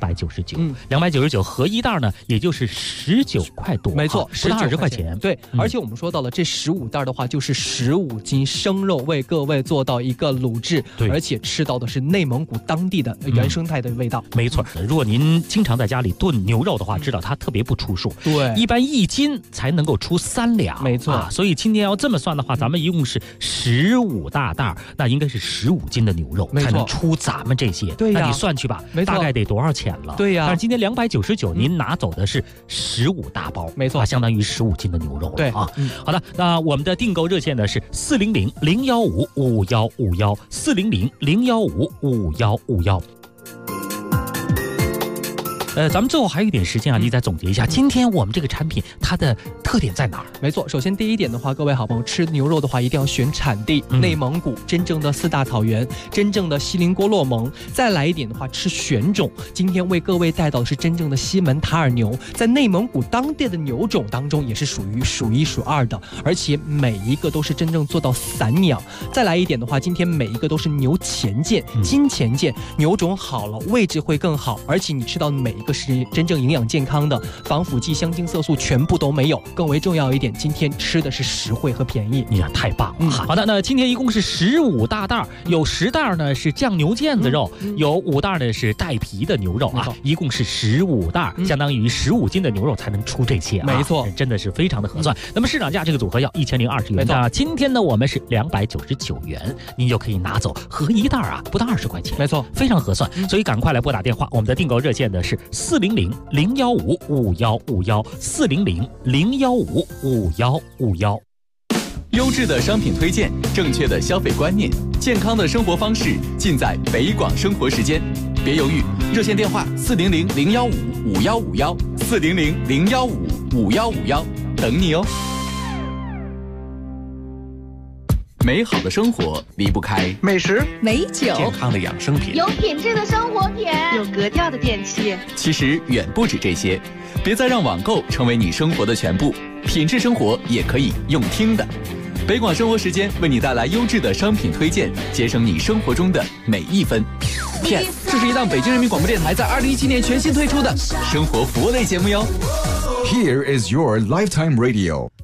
299，299合一袋呢，也就是19块多， 没错 ，19-20块钱。 对，而且我们说到了这15袋的话，就是15斤生肉，为各位做到一个卤制，而且吃到的是内蒙古当地的原生态的味道。 没错，如果您经常在家里炖牛肉的话，知道它特别不出数， 对， 一般1斤才能够出3两， 没错。 所以今天要这么算的话，咱们一共是15大袋，那应该是15斤的牛肉才能出咱们这些。 对呀， 那你算去吧，大概得多少钱了？ 对呀。 但是今天299，您拿走的是15大包， 没错， 相当于15斤的牛肉了。 对啊，好的，那我们的订购热线呢是400-015-5151，400-015-5151。咱们最后还有一点时间啊，你再总结一下，今天我们这个产品它的特点在哪儿？ 没错，首先第一点的话，各位好朋友吃牛肉的话，一定要选产地，内蒙古真正的4大草原，真正的锡林郭勒盟。再来一点的话，吃选种，今天为各位带到的是真正的西门塔尔牛，在内蒙古当地的牛种当中也是属于数1数2的，而且每一个都是真正做到散养。再来一点的话，今天每一个都是牛前腱、筋前腱，牛种好了，位置会更好，而且你吃到每一个是真正营养健康的，防腐剂、香精、色素全部都没有。更为重要一点，今天吃的是实惠和便宜， 你呀太棒了。好的，那今天一共是15大袋，有10袋呢是酱牛腱子肉，有5袋呢是带皮的牛肉啊，一共是15袋，相当于15斤的牛肉才能出这些啊， 没错， 真的是非常的合算。那么市场价这个组合要1020元，那今天呢我们是299元，您就可以拿走合一袋啊，不到20块钱， 没错， 非常合算。所以赶快来拨打电话，我们的订购热线呢是400-015-5151，400-015-5151。 优质的商品推荐，正确的消费观念，健康的生活方式，尽在北广生活时间。别犹豫，热线电话400-015-5151，400-015-5151，等你哦。美好的生活离不开美食、 美酒、 健康的养生品、 有品质的生活品、 有格调的电器。 其实远不止这些，别再让网购成为你生活的全部，品质生活也可以用听的。北广生活时间为你带来优质的商品推荐，节省你生活中的每一分。 PS， 这是一档北京人民广播电台在2017年全新推出的生活服务类节目哟。 Here is your lifetime radio.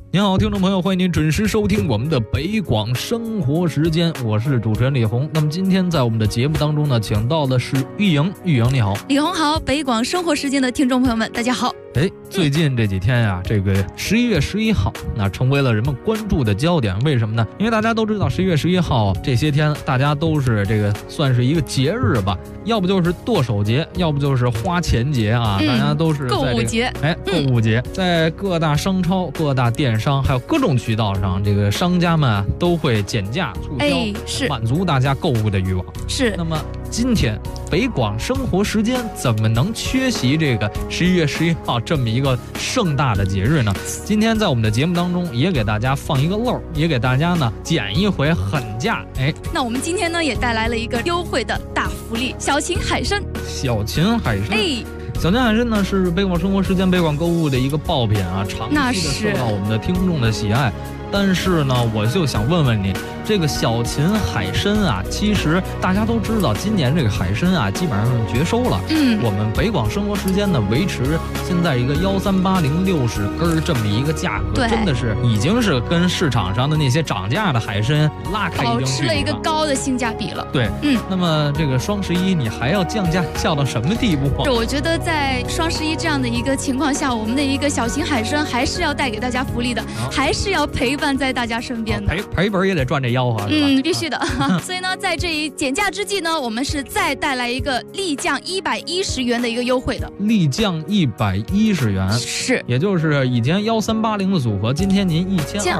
您好，听众朋友，欢迎您准时收听我们的北广生活时间，我是主持人李红。那么今天在我们的节目当中呢，请到的是玉莹，玉莹你好。 李红好，北广生活时间的听众朋友们，大家好。 最近这几天呀，这个11月11号，那成为了人们关注的焦点。为什么呢？因为大家都知道11月11号这些天，大家都是这个算是一个节日吧，要不就是剁手节，要不就是花钱节啊，大家都是在购物节。 购物节，在各大商超、各大电商，还有各种渠道上，这个商家们都会减价促销，满足大家购物的欲望。 是。 那么今天北广生活时间怎么能缺席这个11月11号这么一个盛大的节日呢？今天在我们的节目当中也给大家放一个漏，也给大家呢减一回狠价。 那我们今天呢也带来了一个优惠的大福利，小秦海参。 小秦海参。小秦海参呢是北广生活时间、北广购物的一个爆品啊，长期的受到我们的听众的喜爱。但是呢，我就想问问你，这个小秦海参啊，其实大家都知道，今年这个海参啊，基本上是绝收了。我们北广生活时间呢，维持现在一个138060根这么一个价格，真的是已经是跟市场上的那些涨价的海参拉开一定距离了，保持了一个高的性价比了。 对，那么这个双11你还要降价降到什么地步？ 我觉得在双11这样的一个情况下，我们的一个小秦海参还是要带给大家福利的，还是要陪伴在大家身边的。 赔本也得赚这吆喝，是吧？ 必须的。所以呢，在这一减价之际呢，我们是再带来一个立降110元的一个优惠的。 立降110元， 是， 也就是以前1380的组合，今天您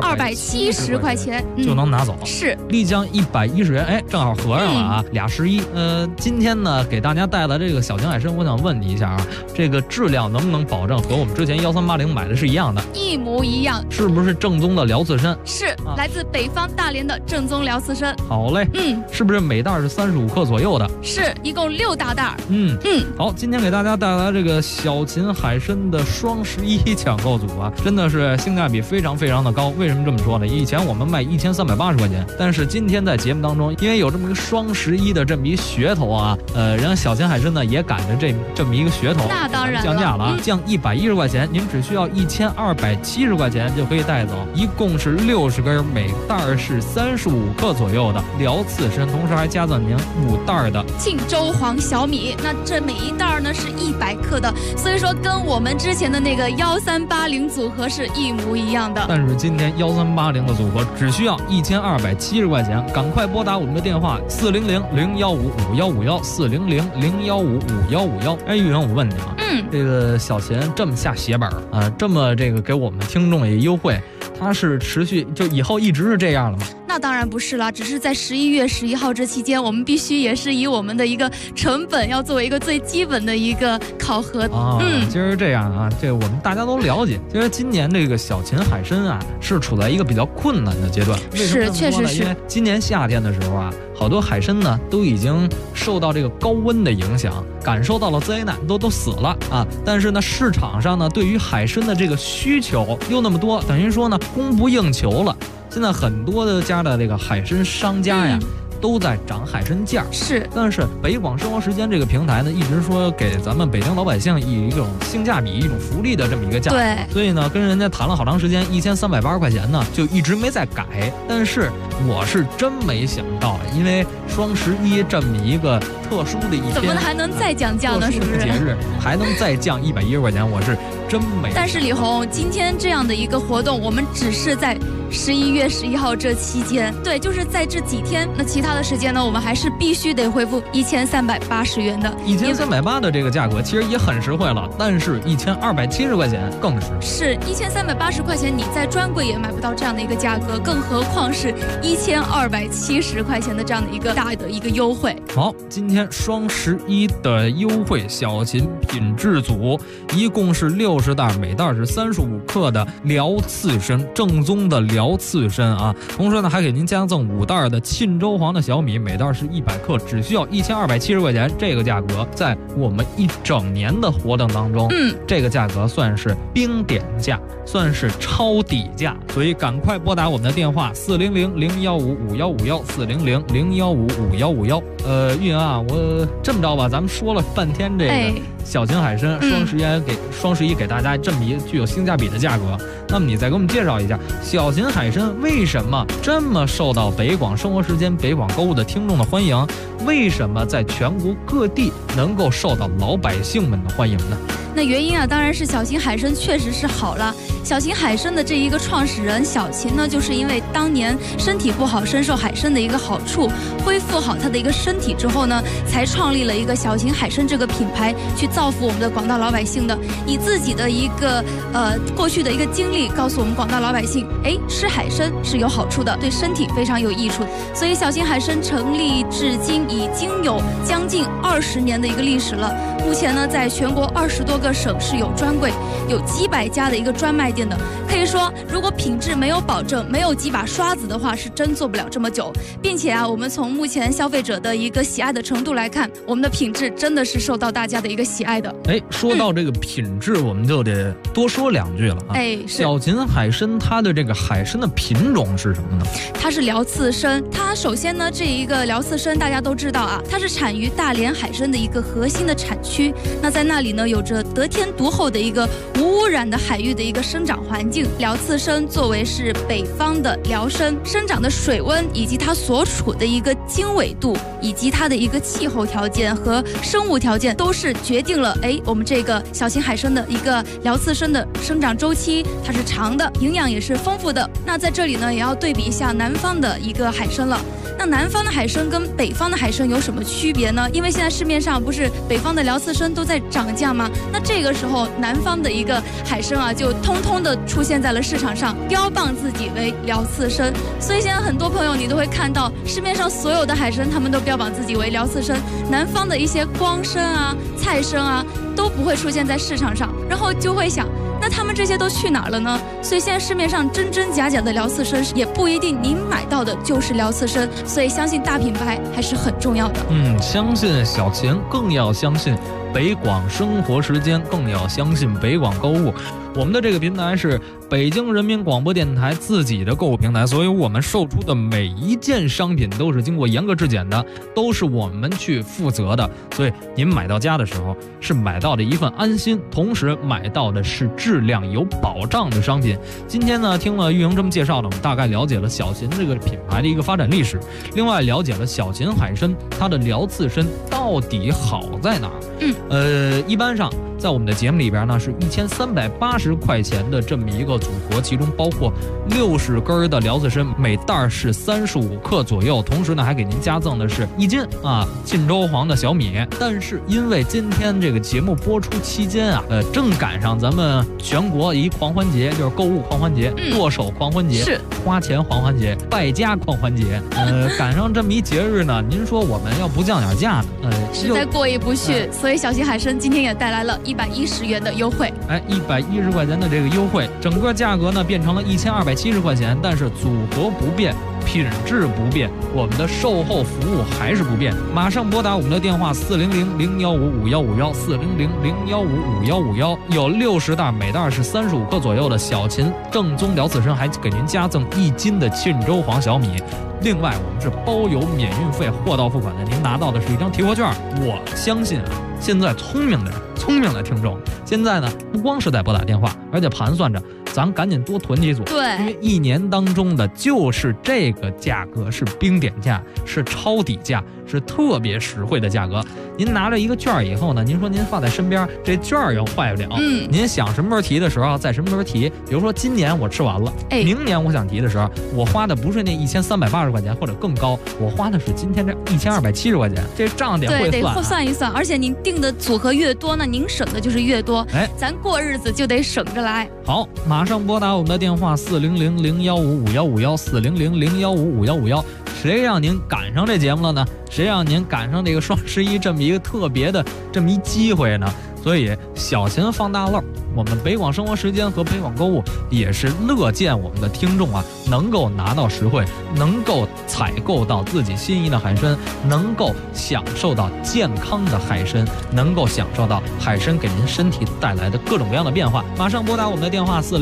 1270块钱就能拿走。 是， 立降110元，正好合上了啊，俩11。今天呢，给大家带来这个小秦海参，我想问你一下啊，这个质量能不能保证和我们之前1380买的是一样的？ 一模一样。 是不是正宗的辽刺参？ 是，来自北方大连的正宗辽刺参。 好嘞，是不是每袋是35克左右的？ 是，一共6大袋。 好，今天给大家带来这个小秦海参的双11抢购组啊，真的是性价比非常非常的高。为什么这么说呢？以前我们卖1380块钱，但是今天在节目当中，因为有这么一个双11的这么一噱头啊，人家小秦海参呢也赶着这么一个噱头， 那当然降价了啊，降110块钱，您只需要1270块钱就可以带走，一共是60根，每袋是35克左右的辽刺参，同时还加赠您5袋的庆州黄小米。那这每一袋呢是100克的，所以说跟我们之前的那个1380组合是一模一样的。 但是今天1380的组合只需要1270块钱，赶快拨打我们的电话400-015-5151，400-015-5151。玉莹，我问你啊，这个小秦这么下血本啊，这么这个给我们听众也优惠，它是持续就以后一直是这样了吗？ 那当然不是啦，只是在11月11号这期间，我们必须也是以我们的一个成本要作为一个最基本的一个考核。 其实这样啊，这个我们大家都了解。其实今年这个小秦海参啊，是处在一个比较困难的阶段。 是，确实是。 因为今年夏天的时候啊，好多海参呢都已经受到这个高温的影响，感受到了灾难，都死了啊。但是呢，市场上呢对于海参的这个需求又那么多，等于说呢供不应求了。现在很多的家的这个海参商家呀，都在涨海参价。 是， 但是北广生活时间这个平台呢，一直说给咱们北京老百姓以一种性价比、一种福利的这么一个价格。 对， 所以呢，跟人家谈了好长时间，1380块钱呢，就一直没再改。但是我是真没想到，因为双11这么一个特殊的一天， 怎么还能再降价呢？是不是？ 节日还能再降110块钱，我是真没。 但是李红，今天这样的一个活动，我们只是在11月11号这期间，对，就是在这几天。那其他的时间呢，我们还是必须得恢复1380元的。 1380的这个价格其实也很实惠了，但是1270块钱更是1380块钱，你在专柜也买不到这样的一个价格，更何况是1270块钱的这样的一个大的一个优惠。 好，今天双11的优惠小秦品质组，一共是60袋，每袋是35克的辽刺参，正宗的辽刺参啊。同时呢，还给您加赠5袋的沁州黄的小米，每袋是100克，只需要1270块钱。这个价格在我们一整年的活动当中，这个价格算是冰点价，算是超底价。所以赶快拨打我们的电话400-015-5151，400-015-5151。 运啊，我这么着吧，咱们说了半天这个小秦海参双十一给大家这么一个具有性价比的价格，那么你再给我们介绍一下小秦海参为什么这么受到北广生活时间、北广购物的听众的欢迎？为什么在全国各地能够受到老百姓们的欢迎呢？ 那原因啊，当然是小秦海参确实是好了。小秦海参的这一个创始人小秦呢，就是因为当年身体不好，深受海参的一个好处，恢复好他的一个身体之后呢，才创立了一个小秦海参这个品牌，去造福我们的广大老百姓的。以自己的一个过去的一个经历，告诉我们广大老百姓，吃海参是有好处的，对身体非常有益处。所以小秦海参成立至今已经有将近20年的一个历史了。目前呢，在全国20多个省市有专柜，有几百家的一个专卖店的。可以说，如果品质没有保证，没有几把刷子的话，是真做不了这么久。并且啊，我们从目前消费者的一个喜爱的程度来看，我们的品质真的是受到大家的一个喜爱的。 说到这个品质，我们就得多说2句了啊。小秦海参它的这个海参的品种是什么呢？ 它是辽刺参。它首先呢，这一个辽刺参大家都知道啊，它是产于大连海参的一个核心的产区。那在那里呢，有着得天独厚的一个无污染的海域的一个生长环境。辽刺参作为是北方的辽参，生长的水温以及它所处的一个经纬度，以及它的一个气候条件和生物条件，都是决定了我们这个小秦海参的一个辽刺参的生长周期，它是长的，营养也是丰富的。那在这里呢，也要对比一下南方的一个海参了。那南方的海参跟北方的海参有什么区别呢？因为现在市面上不是北方的辽刺参都在涨价吗？那这个时候南方的一个海参啊，就通通的出现在了市场上，标榜自己为辽刺参。所以现在很多朋友你都会看到市面上所有的海参，他们都标榜自己为辽刺参，南方的一些光参啊、菜参啊都不会出现在市场上，然后就会想，那他们这些都去哪儿了呢？所以现在市面上真真假假的辽刺参也不一定您买到的就是辽刺参，所以相信大品牌还是很重要的。 相信小秦，更要相信北广生活时间，更要相信北广购物。我们的这个平台是北京人民广播电台自己的购物平台，所以我们售出的每一件商品都是经过严格质检的，都是我们去负责的。所以您买到家的时候是买到的一份安心，同时买到的是质量有保障的商品。今天呢，听了玉莹这么介绍呢，我们大概了解了小秦这个品牌的一个发展历史，另外了解了小秦海参它的辽刺参到底好在哪儿。一般上在我们的节目里边呢，是1380块钱的这么一个组合，其中包括60根的辽刺参，每袋是35克左右，同时呢还给您加赠的是1斤晋州黄的小米。但是因为今天这个节目播出期间正赶上咱们全国一狂欢节，就是购物狂欢节、剁手狂欢节、花钱狂欢节、败家狂欢节，赶上这么一节日呢，您说我们要不降点价呢， 实在过意不去。所以小秦海参今天也带来了110元的优惠 ，110块钱的这个优惠，整个价格呢变成了1270块钱，但是组合不变，品质不变，我们的售后服务还是不变。马上拨打我们的电话400-015-5151 400-015-5151，有60袋，每袋是35克左右的小秦正宗辽刺参，还给您加赠1斤的晋州黄小米。另外我们是包邮免运费，货到付款的，您拿到的是一张提货券。我相信现在聪明的听众，现在呢不光是在拨打电话，而且盘算着咱赶紧多囤几组， 对， 因为一年当中的就是这个价格是冰点价，是抄底价，是特别实惠的价格。您拿着一个券以后呢，您说您放在身边，这券又坏不了，您想什么时候提的时候在什么时候提。比如说今年我吃完了，明年我想提的时候，我花的不是那1380块钱或者更高，我花的是今天这1270块钱，这账得会算， 对，得算一算。而且您定的组合越多呢，您省的就是越多，咱过日子就得省着来。 好，马上拨打我们的电话400-015-5151 400-015-5151。谁让您赶上这节目了呢？谁让您赶上这个双11这么一个特别的这么一机会呢？ 所以小秦放大漏，我们北广生活时间和北广购物也是乐见我们的听众啊能够拿到实惠，能够采购到自己心仪的海参，能够享受到健康的海参，能够享受到海参给您身体带来的各种各样的变化。马上拨打我们的电话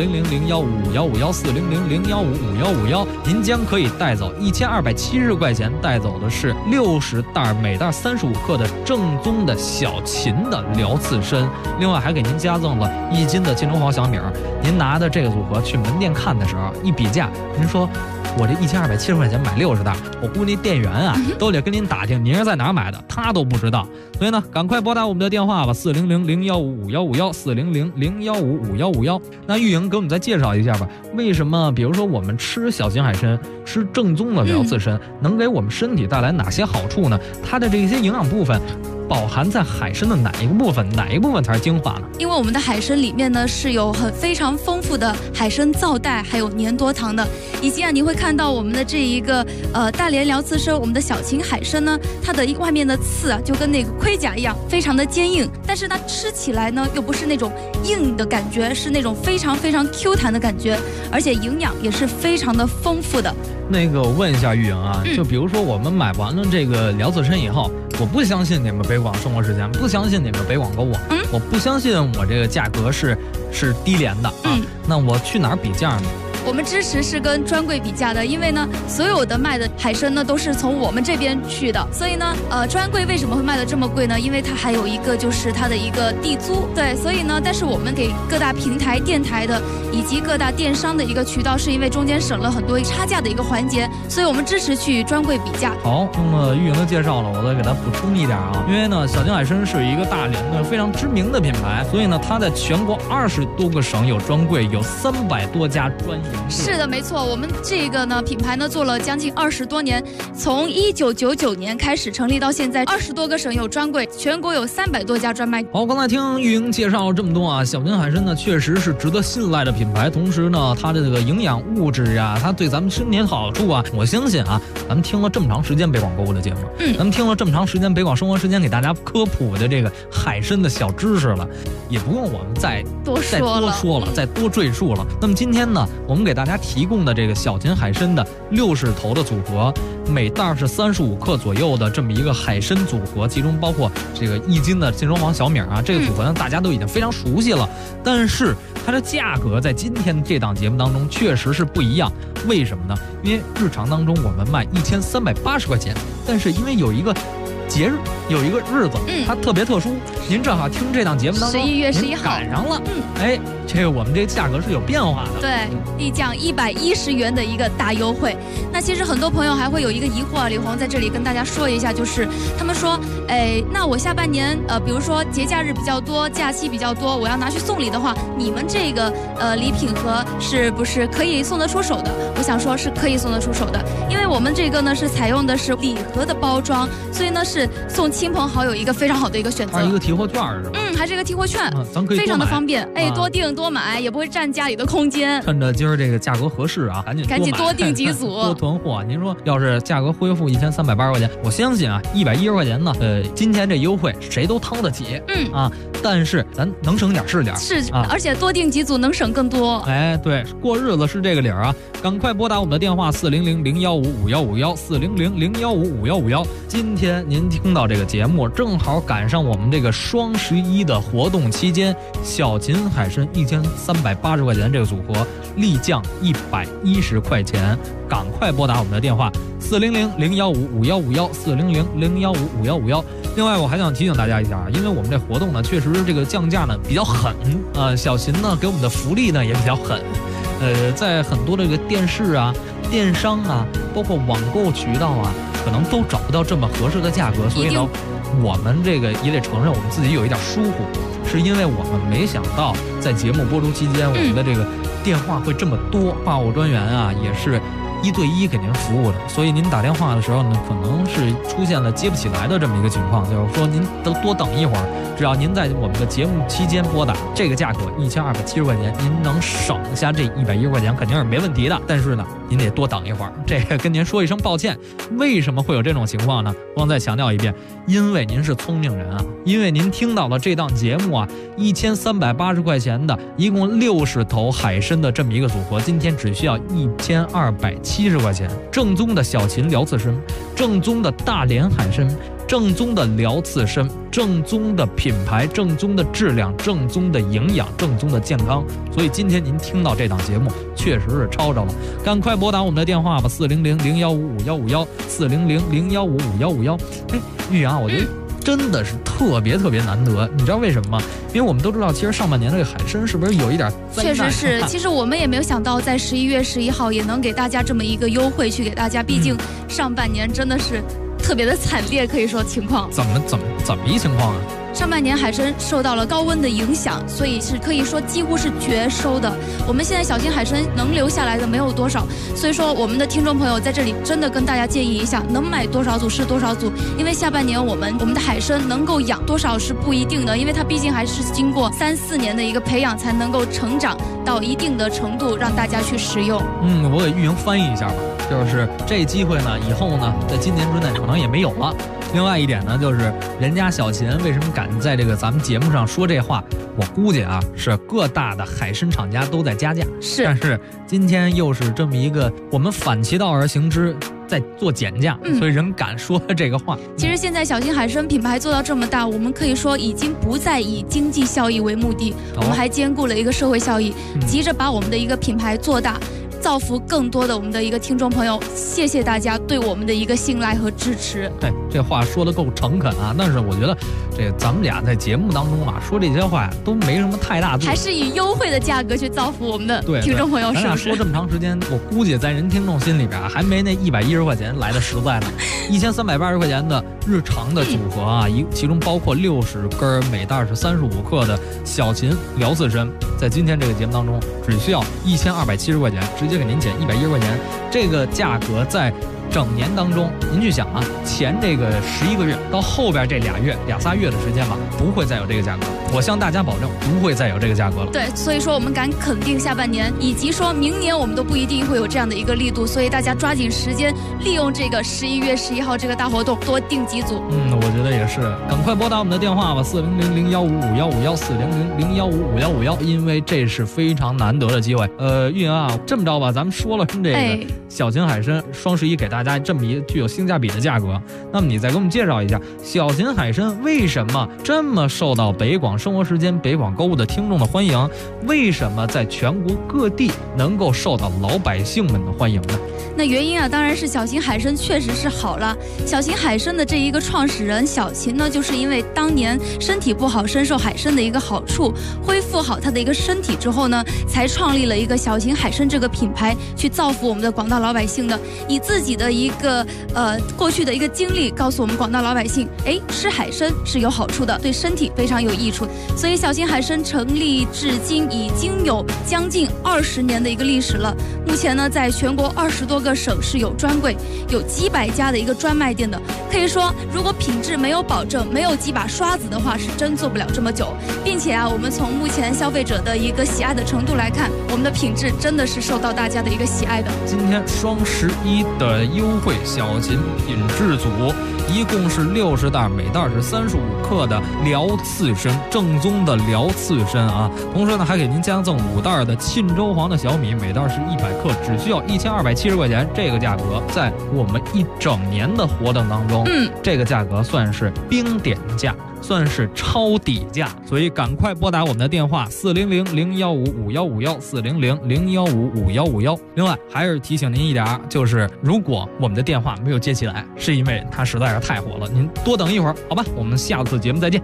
400-015-5151，400-015-5151，您将可以带走1270块钱，带走的是60袋，每袋35克的正宗的小秦的辽刺参，另外还给您加赠了1斤的金城黄小米。您拿的这个组合去门店看的时候一比价，您说我这1270块钱买60袋，我估计那店员啊都得跟您打听您是在哪儿买的，他都不知道。所以呢，赶快拨打我们的电话吧，400-015-5151，400-015-5151。那玉莹给我们再介绍一下吧，为什么比如说我们吃小秦海参，吃正宗的辽刺参，能给我们身体带来哪些好处呢？它的这些营养部分饱含在海参的哪一个部分？哪一个部分才是精华呢？ 因为我们的海参里面呢是有非常丰富的海参皂带，还有粘多糖的，以及你会看到我们的这一个大连辽刺参，我们的小秦海参呢，它的外面的刺就跟那个盔甲一样，非常的坚硬，但是它吃起来呢又不是那种硬的感觉，是那种非常非常 Q 弹的感觉，而且营养也是非常的丰富的。 那个我问一下玉莹啊，就比如说我们买完了这个辽刺参以后，我不相信你们北广生活时间，不相信你们北广购物，我不相信我这个价格是低廉的啊，那我去哪儿比价呢？ 我们支持是跟专柜比价的，因为呢，所有的卖的海参呢都是从我们这边去的，所以呢，专柜为什么会卖的这么贵呢？因为它还有一个就是它的一个地租，对，所以呢，但是我们给各大平台、电台的以及各大电商的一个渠道，是因为中间省了很多差价的一个环节，所以我们支持去专柜比价。 好，那么玉莹的介绍了，我再给它补充一点啊，因为呢，小秦海参是一个大连的非常知名的品牌，所以呢，它在全国20多个省有专柜，有300多家专营。 是的，没错，我们这个呢品牌呢做了将近20多年，从1999年开始成立到现在，20多个省有专柜，全国有300多家专卖。 好，刚才听玉莹介绍了这么多啊，小秦海参呢确实是值得信赖的品牌，同时呢，它的这个营养物质啊，它对咱们身体的好处啊，我相信啊，咱们听了这么长时间北广购物的节目，咱们听了这么长时间北广生活时间给大家科普的这个海参的小知识了，也不用我们再多说了，再多赘述了。那么今天呢，我们给大家提供的这个小秦海参的60头的组合，每袋是35克左右的这么一个海参组合，其中包括这个1斤的金城黄小米啊，这个组合呢大家都已经非常熟悉了，但是它的价格在今天这档节目当中确实是不一样。为什么呢？因为日常当中我们卖1380块钱，但是因为有一个节日，有一个日子，它特别特殊，您正好听这档节目当中 11月11号赶上了，哎，这个我们这个价格是有变化的， 对，立降110元的一个大优惠。那其实很多朋友还会有一个疑惑啊，李红在这里跟大家说一下，就是他们说，哎，那我下半年比如说节假日比较多，假期比较多，我要拿去送礼的话，你们这个礼品盒是不是可以送得出手的？我想说是可以送得出手的，因为我们这个呢是采用的是礼盒的包装，所以呢是送亲朋好友一个非常好的一个选择， 还有一个提货券是吧？ 还是一个提货券， 咱可以非常的方便，哎，多订多买，也不会占家里的空间。 趁着今儿这个价格合适啊，赶紧多订几组， 多囤货。您说要是价格恢复1380块钱，我相信啊，110块钱呢，今天这优惠谁都掏得起，但是咱能省点是点， 而且多订几组能省更多。 哎，对，过日子是这个理儿啊，赶快拨打我们的电话400-015-5151，400-015-5151。今天您听到这个节目，正好赶上我们这个双11的活动期间，小秦海参1380块钱这个组合立降110块钱，赶快拨打我们的电话400-015-5151，400-015-5151。另外，我还想提醒大家一下啊，因为我们这活动呢，确实这个降价呢比较狠啊，小秦呢给我们的福利呢也比较狠，在很多这个电视啊、电商啊，包括网购渠道啊，可能都找不到这么合适的价格，所以呢，我们这个也得承认我们自己有一点疏忽，是因为我们没想到在节目播出期间，我们的这个电话会这么多，话务专员啊也是 1对1给您服务的，所以您打电话的时候呢，可能是出现了接不起来的这么一个情况，就是说您都多等一会儿，只要您在我们的节目期间拨打，这个价格1270块钱，您能省下这110块钱肯定是没问题的。但是呢，您得多等一会儿，这个跟您说一声抱歉。为什么会有这种情况呢？光再强调一遍，因为您是聪明人啊，因为您听到了这档节目啊，1380块钱的，一共60头海参的这么一个组合，今天只需要1270块钱，正宗的小秦辽刺参，正宗的大连海参，正宗的辽刺参，正宗的品牌，正宗的质量，正宗的营养，正宗的健康。所以今天您听到这档节目确实是抄着了，赶快拨打我们的电话吧，400-015-5151，400-015-5151。玉阳，我觉得真的是特别难得，你知道为什么吗？因为我们都知道，其实上半年这个海参是不是有一点灾难？ 确实是，其实我们也没有想到，在11月11号也能给大家这么一个优惠去给大家，毕竟上半年真的是特别的惨烈，可以说情况。 怎么一情况啊？ 上半年海参受到了高温的影响，所以是可以说几乎是绝收的。我们现在小型海参能留下来的没有多少，所以说我们的听众朋友在这里真的跟大家建议一下，能买多少组是多少组，因为下半年我们的海参能够养多少是不一定的，因为它毕竟还是经过3、4年的一个培养才能够成长到一定的程度，让大家去食用。 我给玉莹翻译一下吧，就是这机会呢，以后呢，在今年之内可能也没有了。另外一点呢，就是人家小秦为什么敢在这个咱们节目上说这话，我估计啊，是各大的海参厂家都在加价，但是今天又是这么一个我们反其道而行之，在做减价，所以人敢说这个话。 其实现在小型海参品牌做到这么大，我们可以说已经不再以经济效益为目的，我们还兼顾了一个社会效益，急着把我们的一个品牌做大，造福更多的我们的一个听众朋友。谢谢大家对我们的一个信赖和支持。 对，这话说得够诚恳啊，但是我觉得这咱们俩在节目当中啊说这些话都没什么太大度， 还是以优惠的价格去造福我们的听众朋友，是不是？ 咱俩说这么长时间，我估计在人听众心里边还没那110块钱来的实在呢。1380块钱的日常的组合啊，其中包括60根，每袋是35克的小秦辽刺参，在今天这个节目当中只需要1270块钱，直接给您减110块钱。这个价格在整年当中，您去想啊，前这个11个月到后边这2、3月的时间吧，不会再有这个价格。我向大家保证，不会再有这个价格了。 对，所以说我们敢肯定下半年，以及说明年我们都不一定会有这样的一个力度，所以大家抓紧时间，利用这个11月11号这个大活动，多订几组。 我觉得也是，赶快拨打我们的电话吧，400-015-5151，400-015-5151，因为这是非常难得的机会。玉莹啊，这么着吧，咱们说了这个小型海参双11给大家这么一具有性价比的价格，那么你再给我们介绍一下小型海参为什么这么受到北广生活时间、北广购物的听众的欢迎？为什么在全国各地能够受到老百姓们的欢迎呢？ 那原因啊，当然是小型海参确实是好了。小型海参的这一个创始人小秦呢，就是因为当年身体不好，深受海参的一个好处，恢复好他的一个身体之后呢，才创立了一个小型海参这个品牌，去造福我们的广大老百姓的。以自己的一个过去的一个经历，告诉我们广大老百姓，吃海参是有好处的，对身体非常有益处。所以小型海参成立至今已经有将近20年的一个历史了。目前呢，在全国20多个省市有专柜，有几百家的一个专卖店的。可以说，如果品质没有保证，没有几把刷子的话，是真做不了这么久。并且啊，我们从目前消费者的一个喜爱的程度来看，我们的品质真的是受到大家的一个喜爱的。 今天双11的优惠小秦品质组，一共是60袋，每袋是35克的辽刺参，正宗的辽刺参啊。同时呢，还给您加赠5袋的沁州黄的小米，每袋是100克，只需要1270块钱。这个价格在我们一整年的活动当中，这个价格算是冰点价，算是超底价，所以赶快拨打我们的电话400-015-5151，400-015-5151。另外还是提醒您一点，就是如果我们的电话没有接起来，是因为它实在是太火了，您多等一会儿，好吧？我们下次节目再见。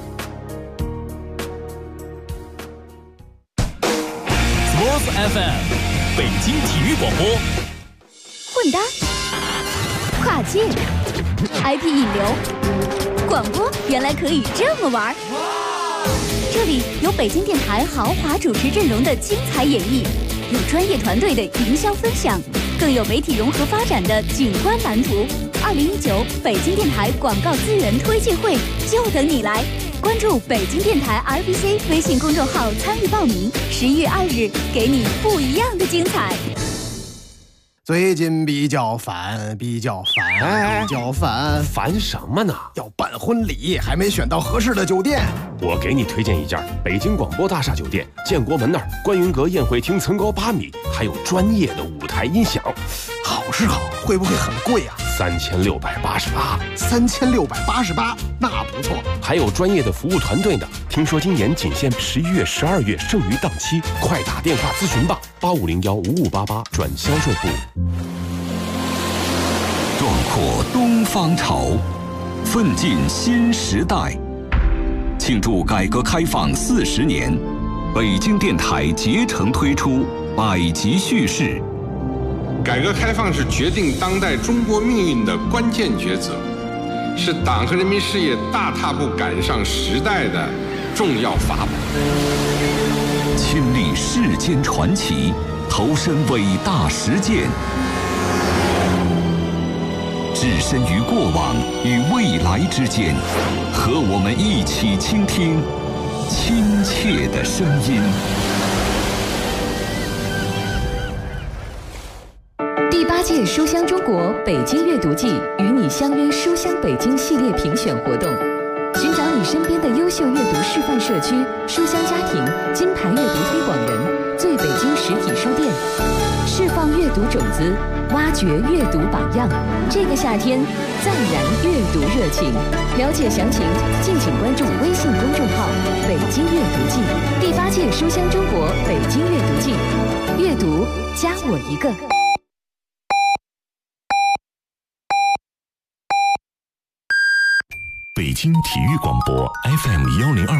Sports FM 北京体育广播， 混搭、跨界、IP 引流，广播原来可以这么玩。这里有北京电台豪华主持阵容的精彩演绎，有专业团队的营销分享， 更有媒体融合发展的景观蓝图。2019北京电台广告资源推介会就等你来，关注北京电台 RBC 微信公众号参与报名。11月2日，给你不一样的精彩。 最近比较烦， 烦什么呢？ 要办婚礼，还没选到合适的酒店。 我给你推荐一家北京广播大厦酒店，建国门那儿，观云阁宴会厅层高8米，还有专业的舞台音响。 好是好，会不会很贵啊 ？3688， 那不错。 还有专业的服务团队呢。听说今年仅限11月、12月剩余档期，快打电话咨询吧，85015588转销售部。 壮阔东方潮，奋进新时代。庆祝改革开放40年，北京电台竭诚推出百集叙事。 改革开放是决定当代中国命运的关键抉择，是党和人民事业大踏步赶上时代的重要法宝。 亲历世间传奇，投身伟大实践，置身于过往与未来之间，和我们一起倾听亲切的声音。 第8届书香中国北京阅读季与你相约书香北京系列评选活动，寻找你身边的优秀阅读示范社区、书香家庭、金牌阅读推广人、最北京实体书店，释放阅读种子，挖掘阅读榜样。这个夏天，暂燃阅读热情。了解详情，敬请关注微信公众号“北京阅读季”。第8届书香中国北京阅读季，阅读加我一个。 北京体育广播 FM102